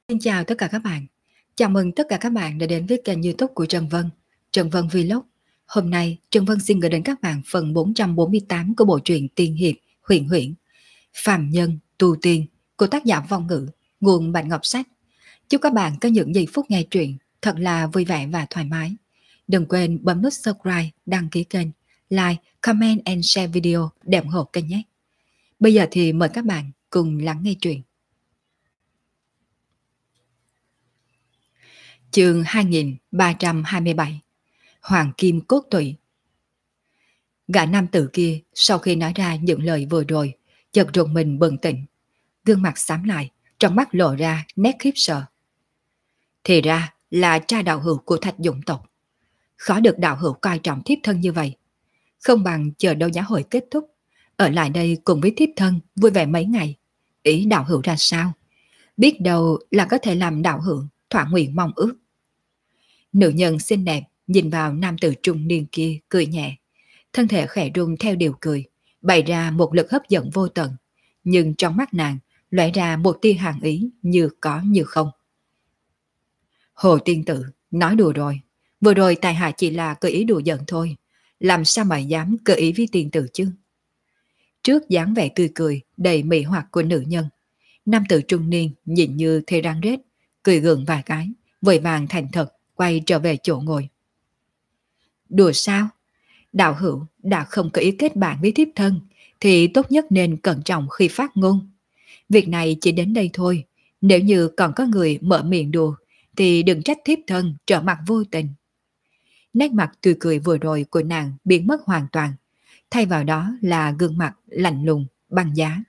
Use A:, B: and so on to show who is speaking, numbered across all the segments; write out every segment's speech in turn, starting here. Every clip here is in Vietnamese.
A: Xin chào tất cả các bạn. Chào mừng tất cả các bạn đã đến với kênh YouTube của Trần Vân, Trần Vân Vlog. Hôm nay, Trần Vân xin gửi đến các bạn phần 448 của bộ truyện tiên hiệp Huyền Huyễn, Phàm Nhân Tu Tiên của tác giả Vong Ngữ, nguồn Bạch Ngọc Sách. Chúc các bạn có những giây phút nghe truyện thật là vui vẻ và thoải mái. Đừng quên bấm nút subscribe, đăng ký kênh, like, comment and share video để ủng hộ kênh nhé. Bây giờ thì mời các bạn cùng lắng nghe truyện. Chương 2327 Hoàng Kim Cốt Tụy. Gã nam tử kia sau khi nói ra những lời vừa rồi, chợt rùng mình bừng tỉnh, gương mặt xám lại, trong mắt lộ ra nét khiếp sợ. Thì ra là cha đạo hữu của Thạch Dũng tộc. Khó được đạo hữu coi trọng thiếp thân như vậy. Không bằng chờ đấu giá hội kết thúc, ở lại đây cùng với thiếp thân vui vẻ mấy ngày. Ý đạo hữu ra sao? Biết đâu là có thể làm đạo hữu thỏa nguyện mong ước. Nữ nhân xinh đẹp nhìn vào nam tử trung niên kia cười nhẹ, thân thể khẽ rung theo điều cười, bày ra một lực hấp dẫn vô tận, nhưng trong mắt nàng lóe ra một tia hàn ý như có như không. Hồ tiên tử, nói đùa rồi, vừa rồi tài hạ chỉ là cơ ý đùa giận thôi, làm sao mà dám cơ ý với tiên tử chứ? Trước dáng vẻ tươi cười đầy mị hoặc của nữ nhân, nam tử trung niên nhìn như thê răng rết, cười gượng vài cái, vội vàng thành thật quay trở về chỗ ngồi. Đùa sao? Đạo hữu đã không có ý kết bạn với thiếp thân thì tốt nhất nên cẩn trọng khi phát ngôn. Việc này chỉ đến đây thôi, nếu như còn có người mở miệng đùa thì đừng trách thiếp thân trở mặt vô tình. Nét mặt tươi cười vừa rồi của nàng biến mất hoàn toàn, thay vào đó là gương mặt lạnh lùng, băng giá.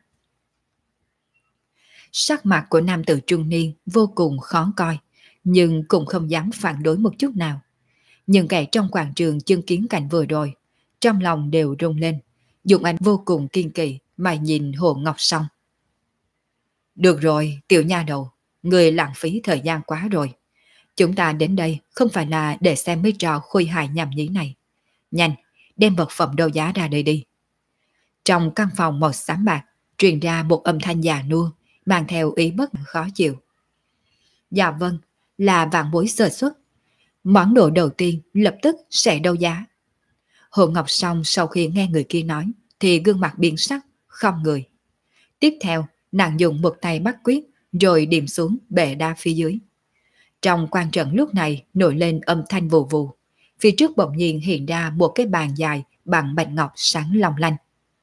A: Sắc mặt của nam tử trung niên vô cùng khó coi, nhưng cũng không dám phản đối một chút nào. Những kẻ trong quảng trường chứng kiến cảnh vừa rồi, trong lòng đều rung lên, dùng ánh vô cùng kiên kỳ mà nhìn Hồ Ngọc Song. Được rồi, tiểu nha đầu, người lãng phí thời gian quá rồi. Chúng ta đến đây không phải là để xem mấy trò khôi hài nhảm nhí này. Nhanh, đem vật phẩm đấu giá ra đây đi. Trong căn phòng màu xám bạc, truyền ra một âm thanh già nua, mang theo ý bất khó chịu. Dạ vâng, là vạn bối sơ suất. Món đồ đầu tiên lập tức sẽ đấu giá. Hồ Ngọc Song sau khi nghe người kia nói thì gương mặt biến sắc, không người. Tiếp theo, nàng dùng một tay bắt quyết rồi điểm xuống bệ đá phía dưới. Trong quan trận lúc này nổi lên âm thanh vù vù. Phía trước bỗng nhiên hiện ra một cái bàn dài bằng bạch ngọc sáng long lanh.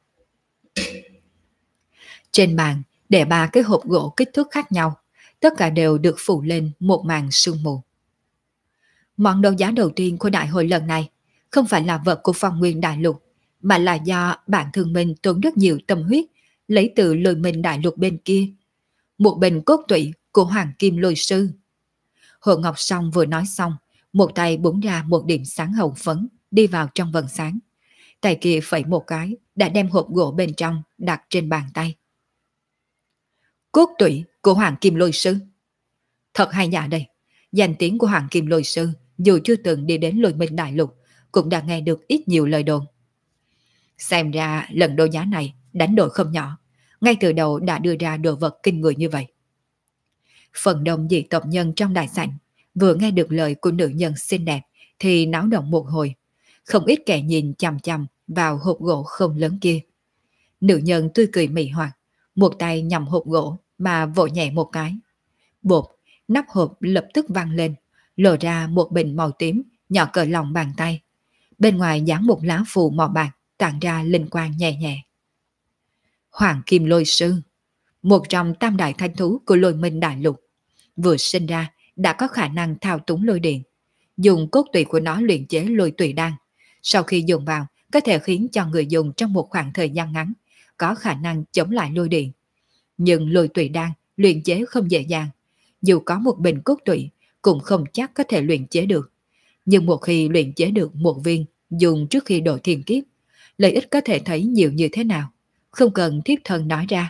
A: Trên bàn để 3 cái hộp gỗ kích thước khác nhau, tất cả đều được phủ lên một màn sương mù. Món đấu giá đầu tiên của đại hội lần này không phải là vật của Phong Nguyên Đại Lục, mà là do bản thân mình tốn rất nhiều tâm huyết lấy từ Lôi Minh Đại Lục bên kia. Một bình cốt tụy của Hoàng Kim Lôi Sư. Hồ Ngọc Song vừa nói xong, một tay búng ra một điểm sáng hồng phấn đi vào trong vầng sáng. Tay kia phẩy một cái đã đem hộp gỗ bên trong đặt trên bàn tay. Cốt tụy của Hoàng Kim Lôi Sư. Thật hay nhạ đây. Danh tiếng của Hoàng Kim Lôi Sư dù chưa từng đi đến Lôi Minh Đại Lục cũng đã nghe được ít nhiều lời đồn. Xem ra lần đấu giá này đánh đổi không nhỏ, ngay từ đầu đã đưa ra đồ vật kinh người như vậy. Phần đông dị tộc nhân trong đại sảnh vừa nghe được lời của nữ nhân xinh đẹp thì náo động một hồi, không ít kẻ nhìn chằm chằm vào hộp gỗ không lớn kia. Nữ nhân tươi cười mị hoặc, một tay nhằm hộp gỗ mà vỗ nhẹ một cái. Bột, nắp hộp lập tức văng lên, lộ ra một bình màu tím nhỏ cỡ lòng bàn tay. Bên ngoài dán một lá phù màu bạc tản ra linh quang nhẹ nhẹ. Hoàng Kim Lôi Sư, một trong tam đại thanh thú của Lôi Minh Đại Lục, vừa sinh ra đã có khả năng thao túng lôi điện, dùng cốt tủy của nó luyện chế lôi tủy đan. Sau khi dùng vào, có thể khiến cho người dùng trong một khoảng thời gian ngắn có khả năng chống lại lôi điện. Nhưng lôi tủy đan luyện chế không dễ dàng, dù có một bình cốt tủy cũng không chắc có thể luyện chế được. Nhưng một khi luyện chế được một viên dùng trước khi độ thiên kiếp, lợi ích có thể thấy nhiều như thế nào, không cần thiếp thân nói ra.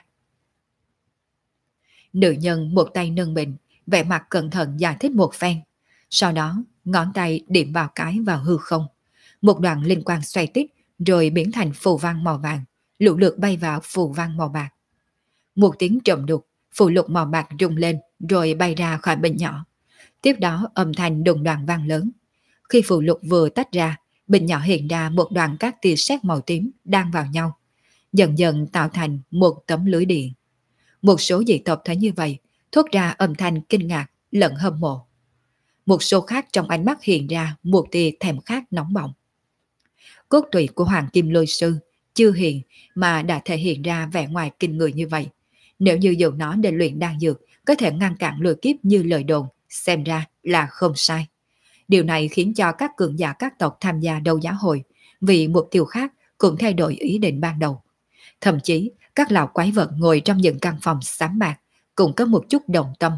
A: Nữ nhân một tay nâng bình, vẻ mặt cẩn thận giải thích một phen. Sau đó, ngón tay điểm vào cái vào hư không. Một đoạn linh quang xoay tít rồi biến thành phù văn màu vàng, lũ lượt bay vào phù văn màu bạc. Một tiếng trầm đục, Phù lục màu bạc rung lên rồi bay ra khỏi bình nhỏ. Tiếp đó âm thanh đùng đoàng vang lớn. Khi phù lục vừa tách ra, bình nhỏ hiện ra một đoàn các tia sét màu tím đang vào nhau, dần dần tạo thành một tấm lưới điện. Một số dị tộc thấy như vậy, thốt ra âm thanh kinh ngạc lẫn hâm mộ. Một số khác trong ánh mắt hiện ra một tia thèm khát nóng bỏng. Cốt tủy của Hoàng Kim Lôi Sư chưa hiện mà đã thể hiện ra vẻ ngoài kinh người như vậy. Nếu như dùng nó để luyện đan dược, có thể ngăn cản lôi kiếp như lời đồn, xem ra là không sai. Điều này khiến cho các cường giả các tộc tham gia đấu giá hội vì mục tiêu khác cũng thay đổi ý định ban đầu. Thậm chí, các lão quái vật ngồi trong những căn phòng xám bạc cũng có một chút đồng tâm.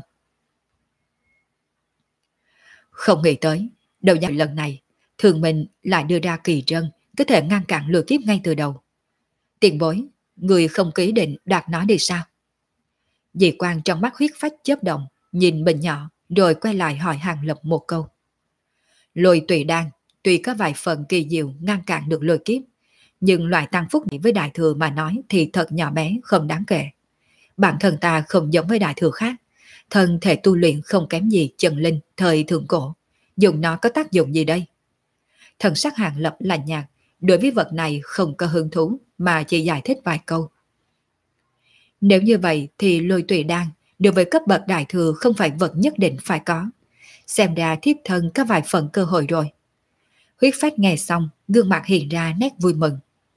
A: Không nghĩ tới, đấu giá lần này, Thường Minh lại đưa ra kỳ trân có thể ngăn cản lừa kiếp ngay từ đầu. Tiền bối, người không ký định đoạt nó đi sao? Dị quan trong mắt huyết phách chớp động, nhìn bình nhỏ rồi quay lại hỏi Hàng Lập một câu. Lôi tùy đan, tuy có vài phần kỳ diệu ngăn cản được lôi kiếp, nhưng loại tăng phúc này với đại thừa mà nói thì thật nhỏ bé không đáng kể. Bản thân ta không giống với đại thừa khác, thân thể tu luyện không kém gì Trần Linh thời thượng cổ, dùng nó có tác dụng gì đây? Thần sắc Hàng Lập lạnh nhạt, đối với vật này không có hứng thú mà chỉ giải thích vài câu. Nếu như vậy thì lôi tùy đan đối với cấp bậc đại thừa không phải vật nhất định phải có. Xem ra thiếp thân có vài phần cơ hội rồi. Huyết phách nghe xong, gương mặt hiện ra nét vui mừng.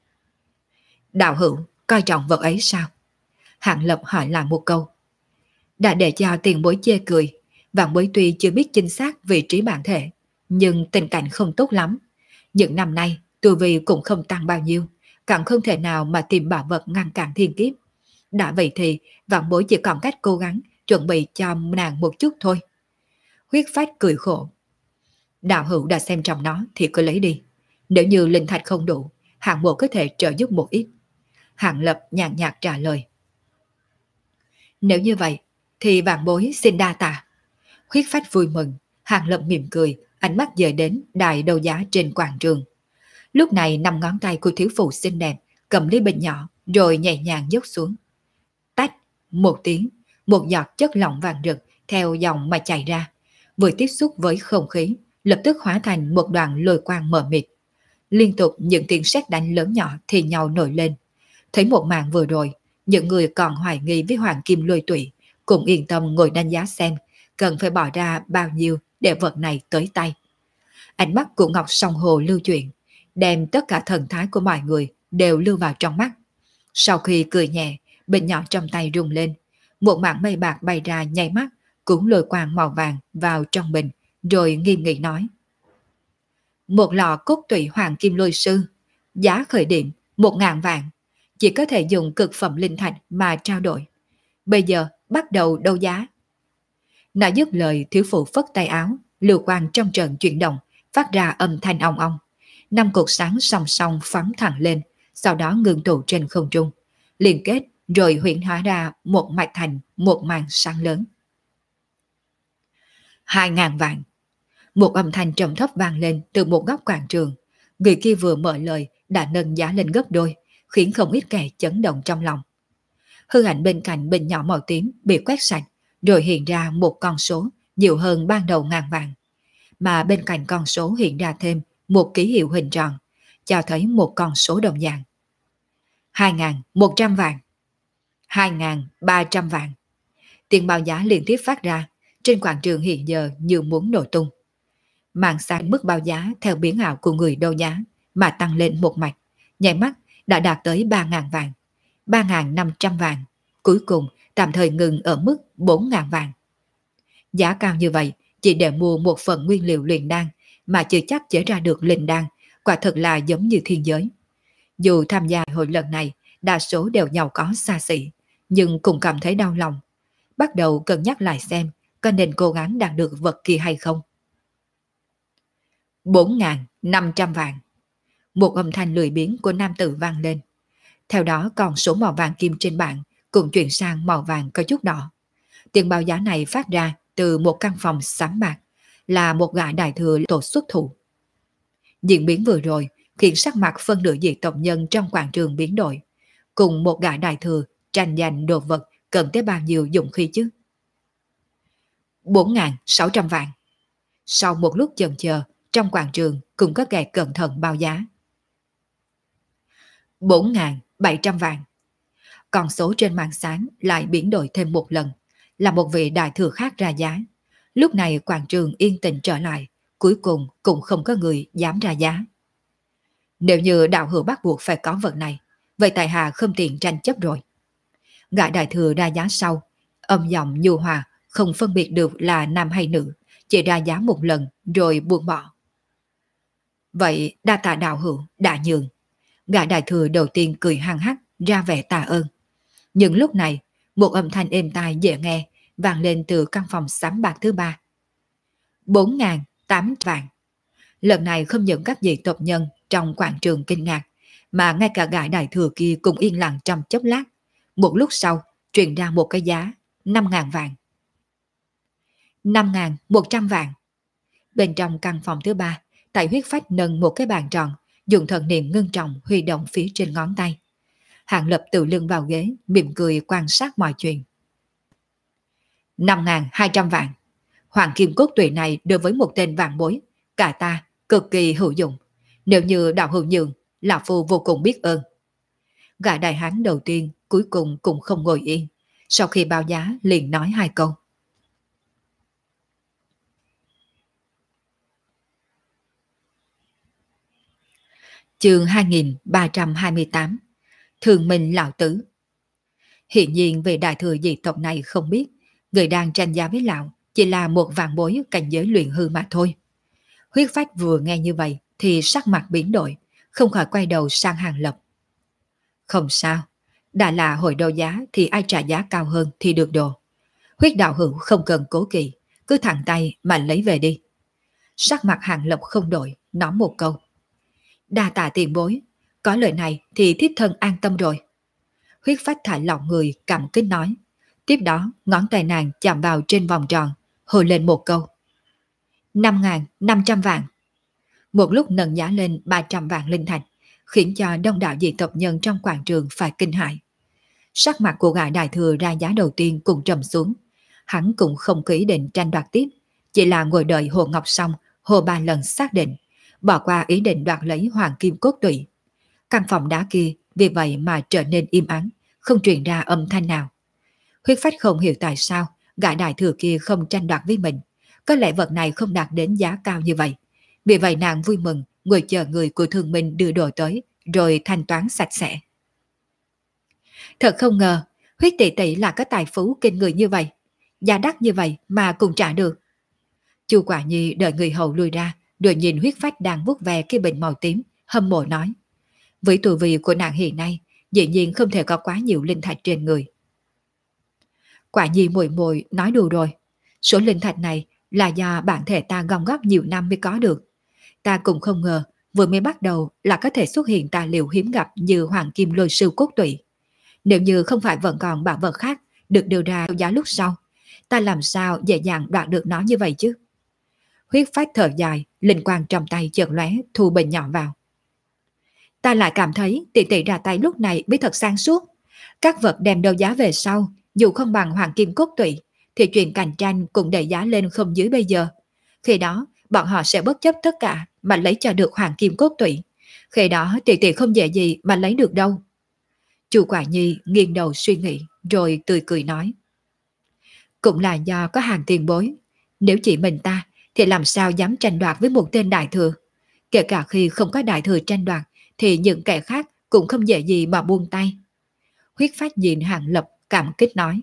A: Đạo hữu, coi trọng vật ấy sao? Hạng Lập hỏi lại một câu. Đã để cho tiền bối chê cười, vạn bối tuy chưa biết chính xác vị trí bản thể, nhưng tình cảnh không tốt lắm. Những năm nay, tu vi cũng không tăng bao nhiêu, càng không thể nào mà tìm bảo vật ngăn cản thiên kiếp. Đã vậy thì, vạn bối chỉ còn cách cố gắng chuẩn bị cho nàng một chút thôi. Huyết phách cười khổ. Đạo hữu đã xem trọng nó thì cứ lấy đi. Nếu như linh thạch không đủ, hạng bộ có thể trợ giúp một ít. Hạng Lập nhàn nhạt trả lời. Nếu như vậy, thì vạn bối xin đa tạ. Huyết phách vui mừng, Hạng Lập mỉm cười, ánh mắt dời đến đài đấu giá trên quảng trường. Lúc này 5 ngón tay của thiếu phụ xinh đẹp cầm ly bình nhỏ rồi nhẹ nhàng dốc xuống. Tách, một tiếng, một giọt chất lỏng vàng rực theo dòng mà chảy ra, vừa tiếp xúc với không khí, lập tức hóa thành một đoàn lôi quang mờ mịt. Liên tục những tiếng sét đánh lớn nhỏ thì nhau nổi lên. Thấy một màn vừa rồi, những người còn hoài nghi với Hoàng Kim Lôi Tụy cũng yên tâm ngồi đánh giá xem cần phải bỏ ra bao nhiêu để vật này tới tay. Ánh mắt của Ngọc Song Hồ lưu chuyển, đem tất cả thần thái của mọi người đều lưu vào trong mắt. Sau khi cười nhẹ, bình nhỏ trong tay rung lên, một mảng mây bạc bay ra nháy mắt, cũng lôi quang màu vàng vào trong bình, rồi nghiêm nghị nói. Một lọ cốt tủy Hoàng Kim Lôi Sư, giá khởi điểm 1.000 vạn, chỉ có thể dùng cực phẩm linh thạch mà trao đổi. Bây giờ bắt đầu đấu giá. Nói dứt lời, thiếu phụ phất tay áo, lưu quang trong trận chuyển động, phát ra âm thanh ong ong. 5 cột sáng song song phóng thẳng lên, sau đó ngưng tụ trên không trung, liên kết rồi huyễn hóa ra một mạch thành một màn sáng lớn. 2.000 vạn. Một âm thanh trầm thấp vang lên từ một góc quảng trường. Người kia vừa mở lời đã nâng giá lên gấp đôi, khiến không ít kẻ chấn động trong lòng. Hư ảnh bên cạnh bình nhỏ màu tím bị quét sạch, rồi hiện ra một con số nhiều hơn ban đầu 1.000 vạn. Mà bên cạnh con số hiện ra thêm một ký hiệu hình tròn, cho thấy một con số đồng dạng. 2.100 vạn. 2.300 vạn. Tiền báo giá liên tiếp phát ra, trên quảng trường hiện giờ như muốn nổ tung. Màn sáng mức báo giá theo biến ảo của người đấu giá mà tăng lên một mạch, nháy mắt đã đạt tới 3.000 vạn, 3.500 vạn, cuối cùng tạm thời ngừng ở mức 4.000 vạn. Giá cao như vậy chỉ để mua một phần nguyên liệu luyện đan mà chưa chắc chế ra được linh đan, quả thực là giống như thiên giới. Dù tham gia hội lần này đa số đều giàu có xa xỉ, nhưng cũng cảm thấy đau lòng. Bắt đầu cân nhắc lại xem có nên cố gắng đạt được vật kia hay không. 4.500 vạn. Một âm thanh lười biếng của nam tử vang lên. Theo đó con số màu vàng kim trên bảng cũng chuyển sang màu vàng có chút đỏ. Tiền báo giá này phát ra từ một căn phòng xám bạc, là một gã đại thừa tổ xuất thủ. Diễn biến vừa rồi khiến sắc mặt phân nửa dị tộc nhân trong quảng trường biến đổi, cùng một gã đại thừa tranh giành đồ vật cần tới bao nhiêu dụng khí chứ? 4.600 vạn. Sau một lúc chần chờ, trong quảng trường cũng có kẻ cẩn thận báo giá. 4.700 vạn. Con số trên màn sáng lại biến đổi thêm một lần, là một vị đại thừa khác ra giá. Lúc này quảng trường yên tĩnh trở lại, cuối cùng cũng không có người dám ra giá. Nếu như đạo hữu bắt buộc phải có vật này, vậy tại hạ không tiện tranh chấp rồi. Gã đại thừa ra giá sau, âm giọng nhu hòa, không phân biệt được là nam hay nữ, chỉ ra giá một lần rồi buông bỏ. Vậy đa tạ đạo hữu đã nhường. Gã đại thừa đầu tiên cười hăng hắc, ra vẻ tạ ơn. Nhưng lúc này, một âm thanh êm tai dễ nghe vang lên từ căn phòng sám bạc thứ ba. 4.800 vạn. Lần này không những các vị tộc nhân trong quảng trường kinh ngạc, mà ngay cả gã đại thừa kia cũng yên lặng trong chốc lát. Một lúc sau, truyền ra một cái giá 5.000 vạn. 5.100 vạn. Bên trong căn phòng thứ ba, Tại Huyết Phách nâng một cái bàn tròn, dùng thần niệm ngưng trọng huy động phía trên ngón tay. Hạng Lập tự lưng vào ghế, mỉm cười quan sát mọi chuyện. 5.200 vạn. Hoàng kim cốt tụy này đối với một tên vạn bối, cả ta cực kỳ hữu dụng. Nếu như đạo hữu nhường, lão phu vô cùng biết ơn. Gã đại hán đầu tiên cuối cùng cũng không ngồi yên. Sau khi báo giá liền nói hai câu. Chương 2328. Thường Minh lão tứ. Hiện nhiên về đại thừa dị tộc này không biết, người đang tranh giá với lão chỉ là một vạn bối cảnh giới luyện hư mà thôi. Huyết Phách vừa nghe như vậy thì sắc mặt biến đổi, không khỏi quay đầu sang Hàng Lập. Không sao, đã là hội đấu giá thì ai trả giá cao hơn thì được đồ. Huyết đạo hữu không cần cố kỵ, cứ thẳng tay mà lấy về đi. Sắc mặt Hàng Lập không đổi, nói một câu. Đa tạ tiền bối, có lời này thì thiếp thân an tâm rồi. Huyết Phách thả lỏng người cảm kích nói. Tiếp đó ngón tay nàng chạm vào trên vòng tròn, hồi lên một câu. 5.500 vạn. Một lúc nâng giá lên 300 vạn linh thạch, khiến cho đông đảo dị tộc nhân trong quảng trường phải kinh hãi. Sắc mặt của gã đại thừa ra giá đầu tiên cũng trầm xuống. Hắn cũng không có ý định tranh đoạt tiếp, chỉ là ngồi đợi Hồ Ngọc xong, Hồ ba lần xác định, bỏ qua ý định đoạt lấy hoàng kim cốt tụy. Căn phòng đá kia vì vậy mà trở nên im ắng, không truyền ra âm thanh nào. Huyết Phách không hiểu tại sao gã đại thừa kia không tranh đoạt với mình. Có lẽ vật này không đạt đến giá cao như vậy. Vì vậy nàng vui mừng ngồi chờ người của Thường Minh đưa đồ tới, rồi thanh toán sạch sẽ. Thật không ngờ, Huyết tỷ tỷ là có tài phú kinh người như vậy. Giá đắt như vậy mà cũng trả được. Chu Quả Nhi đợi người hầu lui ra, rồi nhìn Huyết Phách đang vuốt ve cái bình màu tím, hâm mộ nói. Với tu vi của nàng hiện nay, dĩ nhiên không thể có quá nhiều linh thạch trên người. Quả Nhi muội muội nói đùa rồi. Số linh thạch này là do bản thể ta gom góp nhiều năm mới có được. Ta cũng không ngờ vừa mới bắt đầu là có thể xuất hiện tài liệu hiếm gặp như hoàng kim lôi sư cốt tụy. Nếu như không phải vẫn còn bảo vật khác được đưa ra giá lúc sau, ta làm sao dễ dàng đoạt được nó như vậy chứ? Huyết Phách thở dài, linh quang trong tay chợt lóe, thu bình nhỏ vào. Ta lại cảm thấy tỷ tỷ ra tay lúc này mới thật sáng suốt. Các vật đem đấu giá về sau, dù không bằng hoàng kim cốt tụy, thì chuyện cạnh tranh cũng đẩy giá lên không dưới bây giờ. Khi đó, bọn họ sẽ bất chấp tất cả mà lấy cho được hoàng kim cốt tụy. Khi đó tỷ tỷ không dễ gì mà lấy được đâu. Chu Quả Nhi nghiêng đầu suy nghĩ, rồi tươi cười nói. Cũng là do có hàng tiền bối. Nếu chỉ mình ta, thì làm sao dám tranh đoạt với một tên đại thừa. Kể cả khi không có đại thừa tranh đoạt, thì những kẻ khác cũng không dễ gì mà buông tay. Huyết Phách nhìn Hàng Lập cảm kích nói.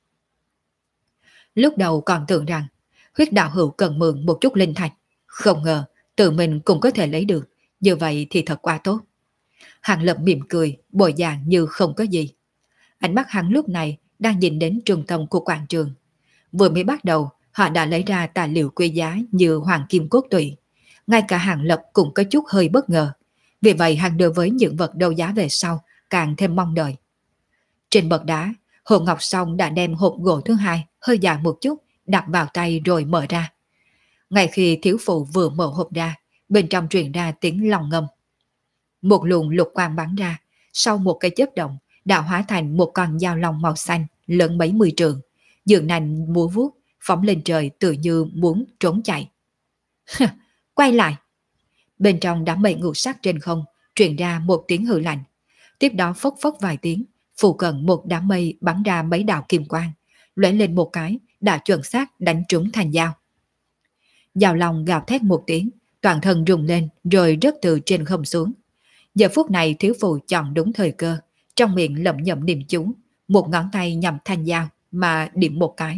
A: Lúc đầu còn tưởng rằng Huyết đạo hữu cần mượn một chút linh thạch, không ngờ tự mình cũng có thể lấy được, như vậy thì thật quá tốt. Hàng Lập mỉm cười, bồi dạng như không có gì. Ánh mắt hắn lúc này đang nhìn đến trung tâm của quảng trường. Vừa mới bắt đầu, họ đã lấy ra tài liệu quý giá như hoàng kim cốt tụy. Ngay cả Hàng Lập cũng có chút hơi bất ngờ. Vì vậy hắn đối với những vật đấu giá về sau càng thêm mong đợi. Trên bậc đá, Hồ Ngọc Song đã đem hộp gỗ thứ hai hơi dài một chút đặt vào tay rồi mở ra. Ngay khi thiếu phụ vừa mở hộp ra, bên trong truyền ra tiếng lòng ngâm. Một luồng lục quang bắn ra, sau một cái chớp động đã hóa thành một con dao long màu xanh lớn mấy mươi trượng, dường nành múa vuốt, phóng lên trời tự như muốn trốn chạy. Quay lại! Bên trong đám mây ngũ sắc trên không truyền ra một tiếng hừ lạnh. Tiếp đó phốc phốc vài tiếng, phụ cận một đám mây bắn ra mấy đạo kim quang, lóe lên một cái đã chuẩn xác đánh trúng Thành Giao. Giao Long gào thét một tiếng, toàn thân rung lên rồi rớt từ trên không xuống. Giờ phút này thiếu phụ chọn đúng thời cơ, trong miệng lẩm nhẩm niệm chú, một ngón tay nhằm Thành Giao mà điểm một cái.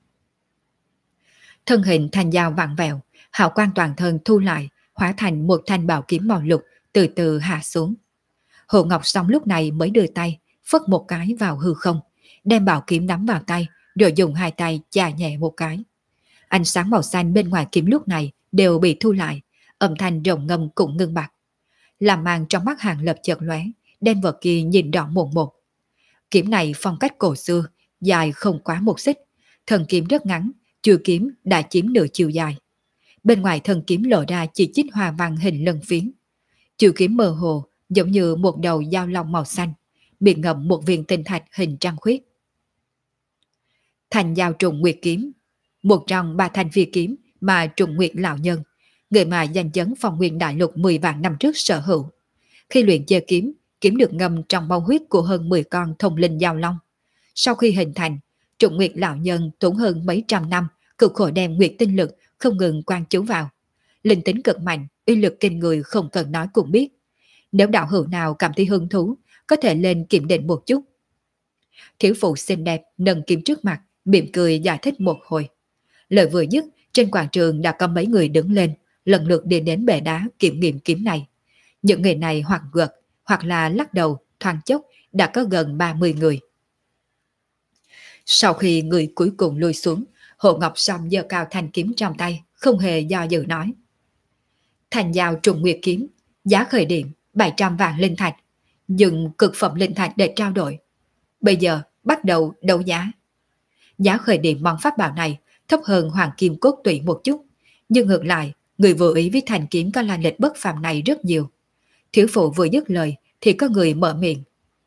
A: Thân hình Thành Giao vặn vẹo, hào quang toàn thân thu lại, hóa thành một thanh bảo kiếm màu lục từ từ hạ xuống. Hồ Ngọc Song lúc này mới đưa tay, phất một cái vào hư không, đem bảo kiếm nắm vào tay, rồi dùng hai tay chà nhẹ một cái. Ánh sáng màu xanh bên ngoài kiếm lúc này đều bị thu lại, âm thanh rồng ngâm cũng ngưng bặt. Làm màn trong mắt Hàng Lập chợt lóe, đem vật kia nhìn rõ một một. Kiếm này phong cách cổ xưa, dài không quá một xích, thân kiếm rất ngắn, chưa kiếm đã chiếm nửa chiều dài. Bên ngoài thân kiếm lộ ra chỉ chít hoa văn hình lân phiến. Chiều kiếm mơ hồ giống như một đầu dao long màu xanh, bị ngậm một viên tinh thạch hình trăng khuyết. Thành Giao Trùng Nguyệt kiếm, một trong ba thanh phi kiếm mà Trùng Nguyệt lão nhân, người mà danh chấn Phong Nguyên Đại Lục 10 vạn năm trước sở hữu. Khi luyện chơi kiếm, kiếm được ngâm trong máu huyết của hơn 10 con thông linh giao long. Sau khi hình thành, Trùng Nguyệt lão nhân tốn hơn mấy trăm năm cực khổ đem nguyệt tinh lực không ngừng quan chú vào. Linh tính cực mạnh, uy lực kinh người không cần nói cũng biết. Nếu đạo hữu nào cảm thấy hứng thú, có thể lên kiểm định một chút. Thiếu phụ xinh đẹp nâng kiếm trước mặt, mỉm cười giải thích một hồi. Lời vừa dứt, trên quảng trường đã có mấy người đứng lên, lần lượt đi đến bệ đá kiểm nghiệm kiếm này. Những người này hoặc gật, hoặc là lắc đầu, thoáng chốc, đã có gần 30 người. Sau khi người cuối cùng lui xuống, Hồ Ngọc Song giơ cao thanh kiếm trong tay, không hề do dự nói. Thành Giao Trùng Nguyệt kiếm, giá khởi điểm 700 vạn linh thạch, dùng cực phẩm linh thạch để trao đổi. Bây giờ bắt đầu đấu giá. Giá khởi điểm món pháp bảo này thấp hơn hoàng kim cốt tủy một chút, nhưng ngược lại, người vừa ý với thành kiếm có lai lịch bất phàm này rất nhiều. Thiếu phụ vừa dứt lời thì có người mở miệng.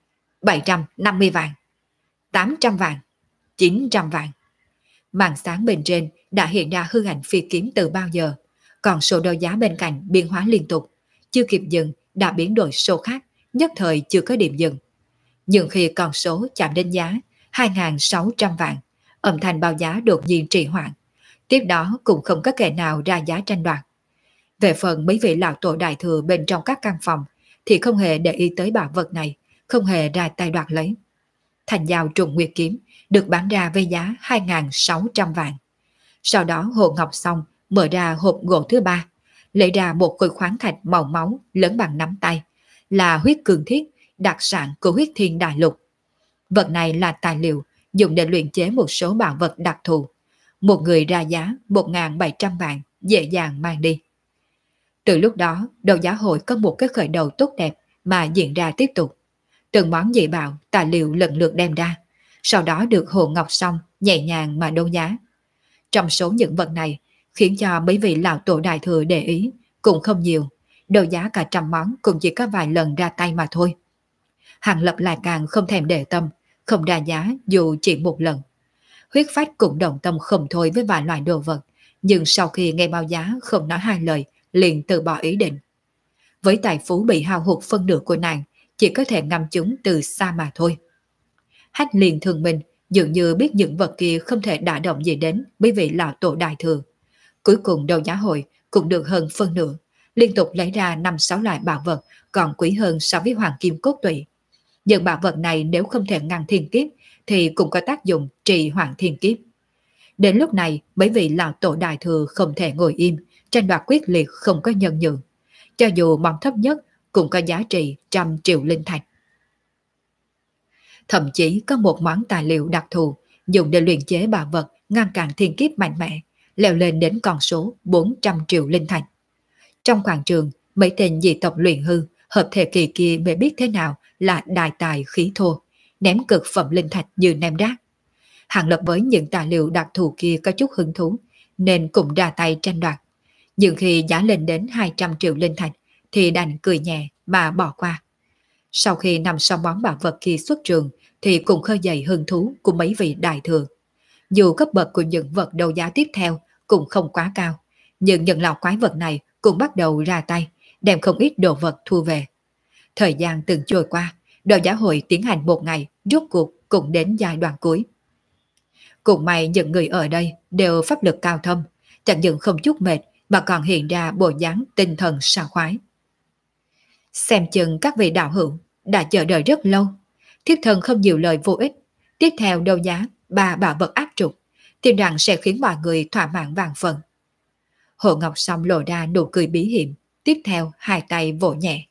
A: 750 vạn, 800 vạn, 900 vạn. Màn sáng bên trên đã hiện ra hư ảnh phi kiếm từ bao giờ, còn số đấu giá bên cạnh biến hóa liên tục, chưa kịp dừng đã biến đổi số khác, nhất thời chưa có điểm dừng. Nhưng khi con số chạm đến giá 2.600 vạn, âm thanh báo giá đột nhiên trì hoãn. Tiếp đó cũng không có kẻ nào ra giá tranh đoạt. Về phần mấy vị lão tổ đại thừa bên trong các căn phòng thì không hề để ý tới bảo vật này, không hề ra tay đoạt lấy. Thành Giao Trùng Nguyệt kiếm được bán ra với giá 2.600 vạn. Sau đó Hồ Ngọc Song mở ra hộp gỗ thứ ba, lấy ra một khối khoáng thạch màu máu lớn bằng nắm tay, là huyết cường thiết, đặc sản của huyết thiên đại lục. Vật này là tài liệu dùng để luyện chế một số bảo vật đặc thù. Một người ra giá 1.700 vạn, dễ dàng mang đi. Từ lúc đó, đấu giá hội có một cái khởi đầu tốt đẹp mà diễn ra tiếp tục. Từng món dị bảo, tài liệu lần lượt đem ra, sau đó được Hồ Ngọc Song nhẹ nhàng mà đấu giá. Trong số những vật này, khiến cho mấy vị lão tổ đại thừa để ý, cũng không nhiều. Đấu giá cả trăm món cũng chỉ có vài lần ra tay mà thôi. Hàng Lập lại càng không thèm để tâm, không ra giá dù chỉ một lần. Huyết Phách cũng đồng tâm không thôi với vài loại đồ vật, nhưng sau khi nghe báo giá không nói hai lời, liền từ bỏ ý định. Với tài phú bị hao hụt phân nửa của nàng, chỉ có thể ngắm chúng từ xa mà thôi. Hách liền thường mình, dường như biết những vật kia không thể đả động gì đến mấy vị lão tổ đại thừa. Cuối cùng đấu giá hội cũng được hơn phân nửa, liên tục lấy ra 5-6 loại bảo vật còn quý hơn so với hoàng kim cốt tủy. Những bảo vật này nếu không thể ngăn thiên kiếp thì cũng có tác dụng trì hoãn thiên kiếp. Đến lúc này, mấy vị lão tổ đại thừa không thể ngồi im, tranh đoạt quyết liệt không có nhân nhượng. Cho dù món thấp nhất cũng có giá trị 100 triệu linh thạch. Thậm chí có một món tài liệu đặc thù dùng để luyện chế bảo vật ngăn cản thiên kiếp mạnh mẽ, leo lên đến con số 400 triệu linh thạch. Trong quảng trường, mấy tên dị tộc luyện hư hợp thể kỳ kia mới biết thế nào là đại tài khí thô, ném cực phẩm linh thạch như ném rác. Hàng Lập với những tài liệu đặc thù kia có chút hứng thú, nên cũng ra tay tranh đoạt. Nhưng khi giá lên đến 200 triệu linh thạch thì đành cười nhẹ mà bỏ qua. Sau khi nằm sau món bảo vật kia xuất trường thì cũng khơi dậy hứng thú của mấy vị đại thừa. Dù cấp bậc của những vật đấu giá tiếp theo cũng không quá cao, nhưng những lão quái vật này cũng bắt đầu ra tay, đem không ít đồ vật thu về. Thời gian từng trôi qua, đấu giá hội tiến hành một ngày, rốt cuộc cũng đến giai đoạn cuối. Cũng may những người ở đây đều pháp lực cao thâm, chẳng những không chút mệt mà còn hiện ra bộ dáng tinh thần sảng khoái. Xem chừng các vị đạo hữu đã chờ đợi rất lâu, thiếp thần không nhiều lời vô ích. Tiếp theo đấu giá ba bảo vật áp trục, tin rằng sẽ khiến mọi người thỏa mãn vạn phần. Hồ Ngọc Song lộ ra nụ cười bí hiểm, tiếp theo hai tay vỗ nhẹ.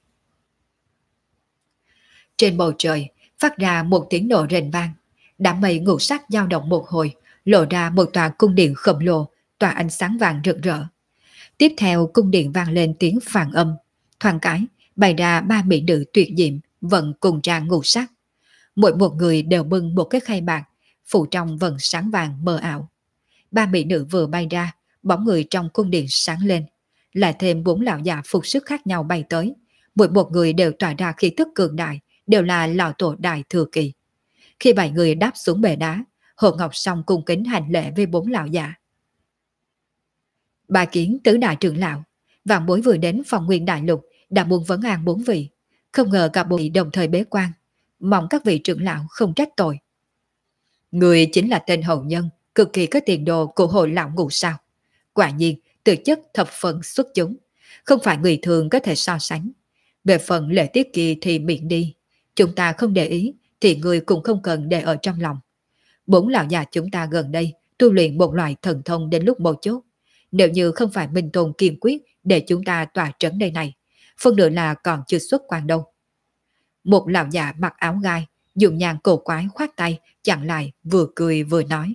A: Trên bầu trời phát ra một tiếng nổ rền vang, đám mây ngũ sắc dao động một hồi, lộ ra một tòa cung điện khổng lồ, tỏa ánh sáng vàng rực rỡ. Tiếp theo cung điện vang lên tiếng phàn âm, thoáng cái bày ra ba mỹ nữ tuyệt diệm vận cùng trang ngũ sắc. Mỗi một người đều bưng một cái khay bạc, phủ trong vầng sáng vàng mờ ảo. Ba mỹ nữ vừa bay ra, bóng người trong cung điện sáng lên, lại thêm bốn lão già phục sức khác nhau bay tới. Mỗi một người đều tỏa ra khí tức cường đại, đều là lão tổ đại thừa kỳ. Khi bảy người đáp xuống bệ đá, Hồ Ngọc Song cung kính hành lễ với bốn lão già. Bà kiến tứ đại trưởng lão, vạn bối vừa đến phòng nguyên đại lục đã muốn vấn an bốn vị, không ngờ cả bốn vị đồng thời bế quan, mong các vị trưởng lão không trách tội. Người chính là tên hậu nhân cực kỳ có tiền đồ của Hồ lão ngũ sao? Quả nhiên tư chất thập phần xuất chúng, không phải người thường có thể so sánh. Về phần lễ tiết kia thì miễn đi, chúng ta không để ý thì người cũng không cần để ở trong lòng. Bốn lão già chúng ta gần đây tu luyện một loại thần thông đến lúc mấu chốt. Nếu như không phải Minh Tôn kiên quyết để chúng ta tỏa trấn đây này, phần nữa là còn chưa xuất quan đâu. Một lão già mặc áo gai, dùng nhàn cổ quái khoát tay, chặn lại vừa cười vừa nói.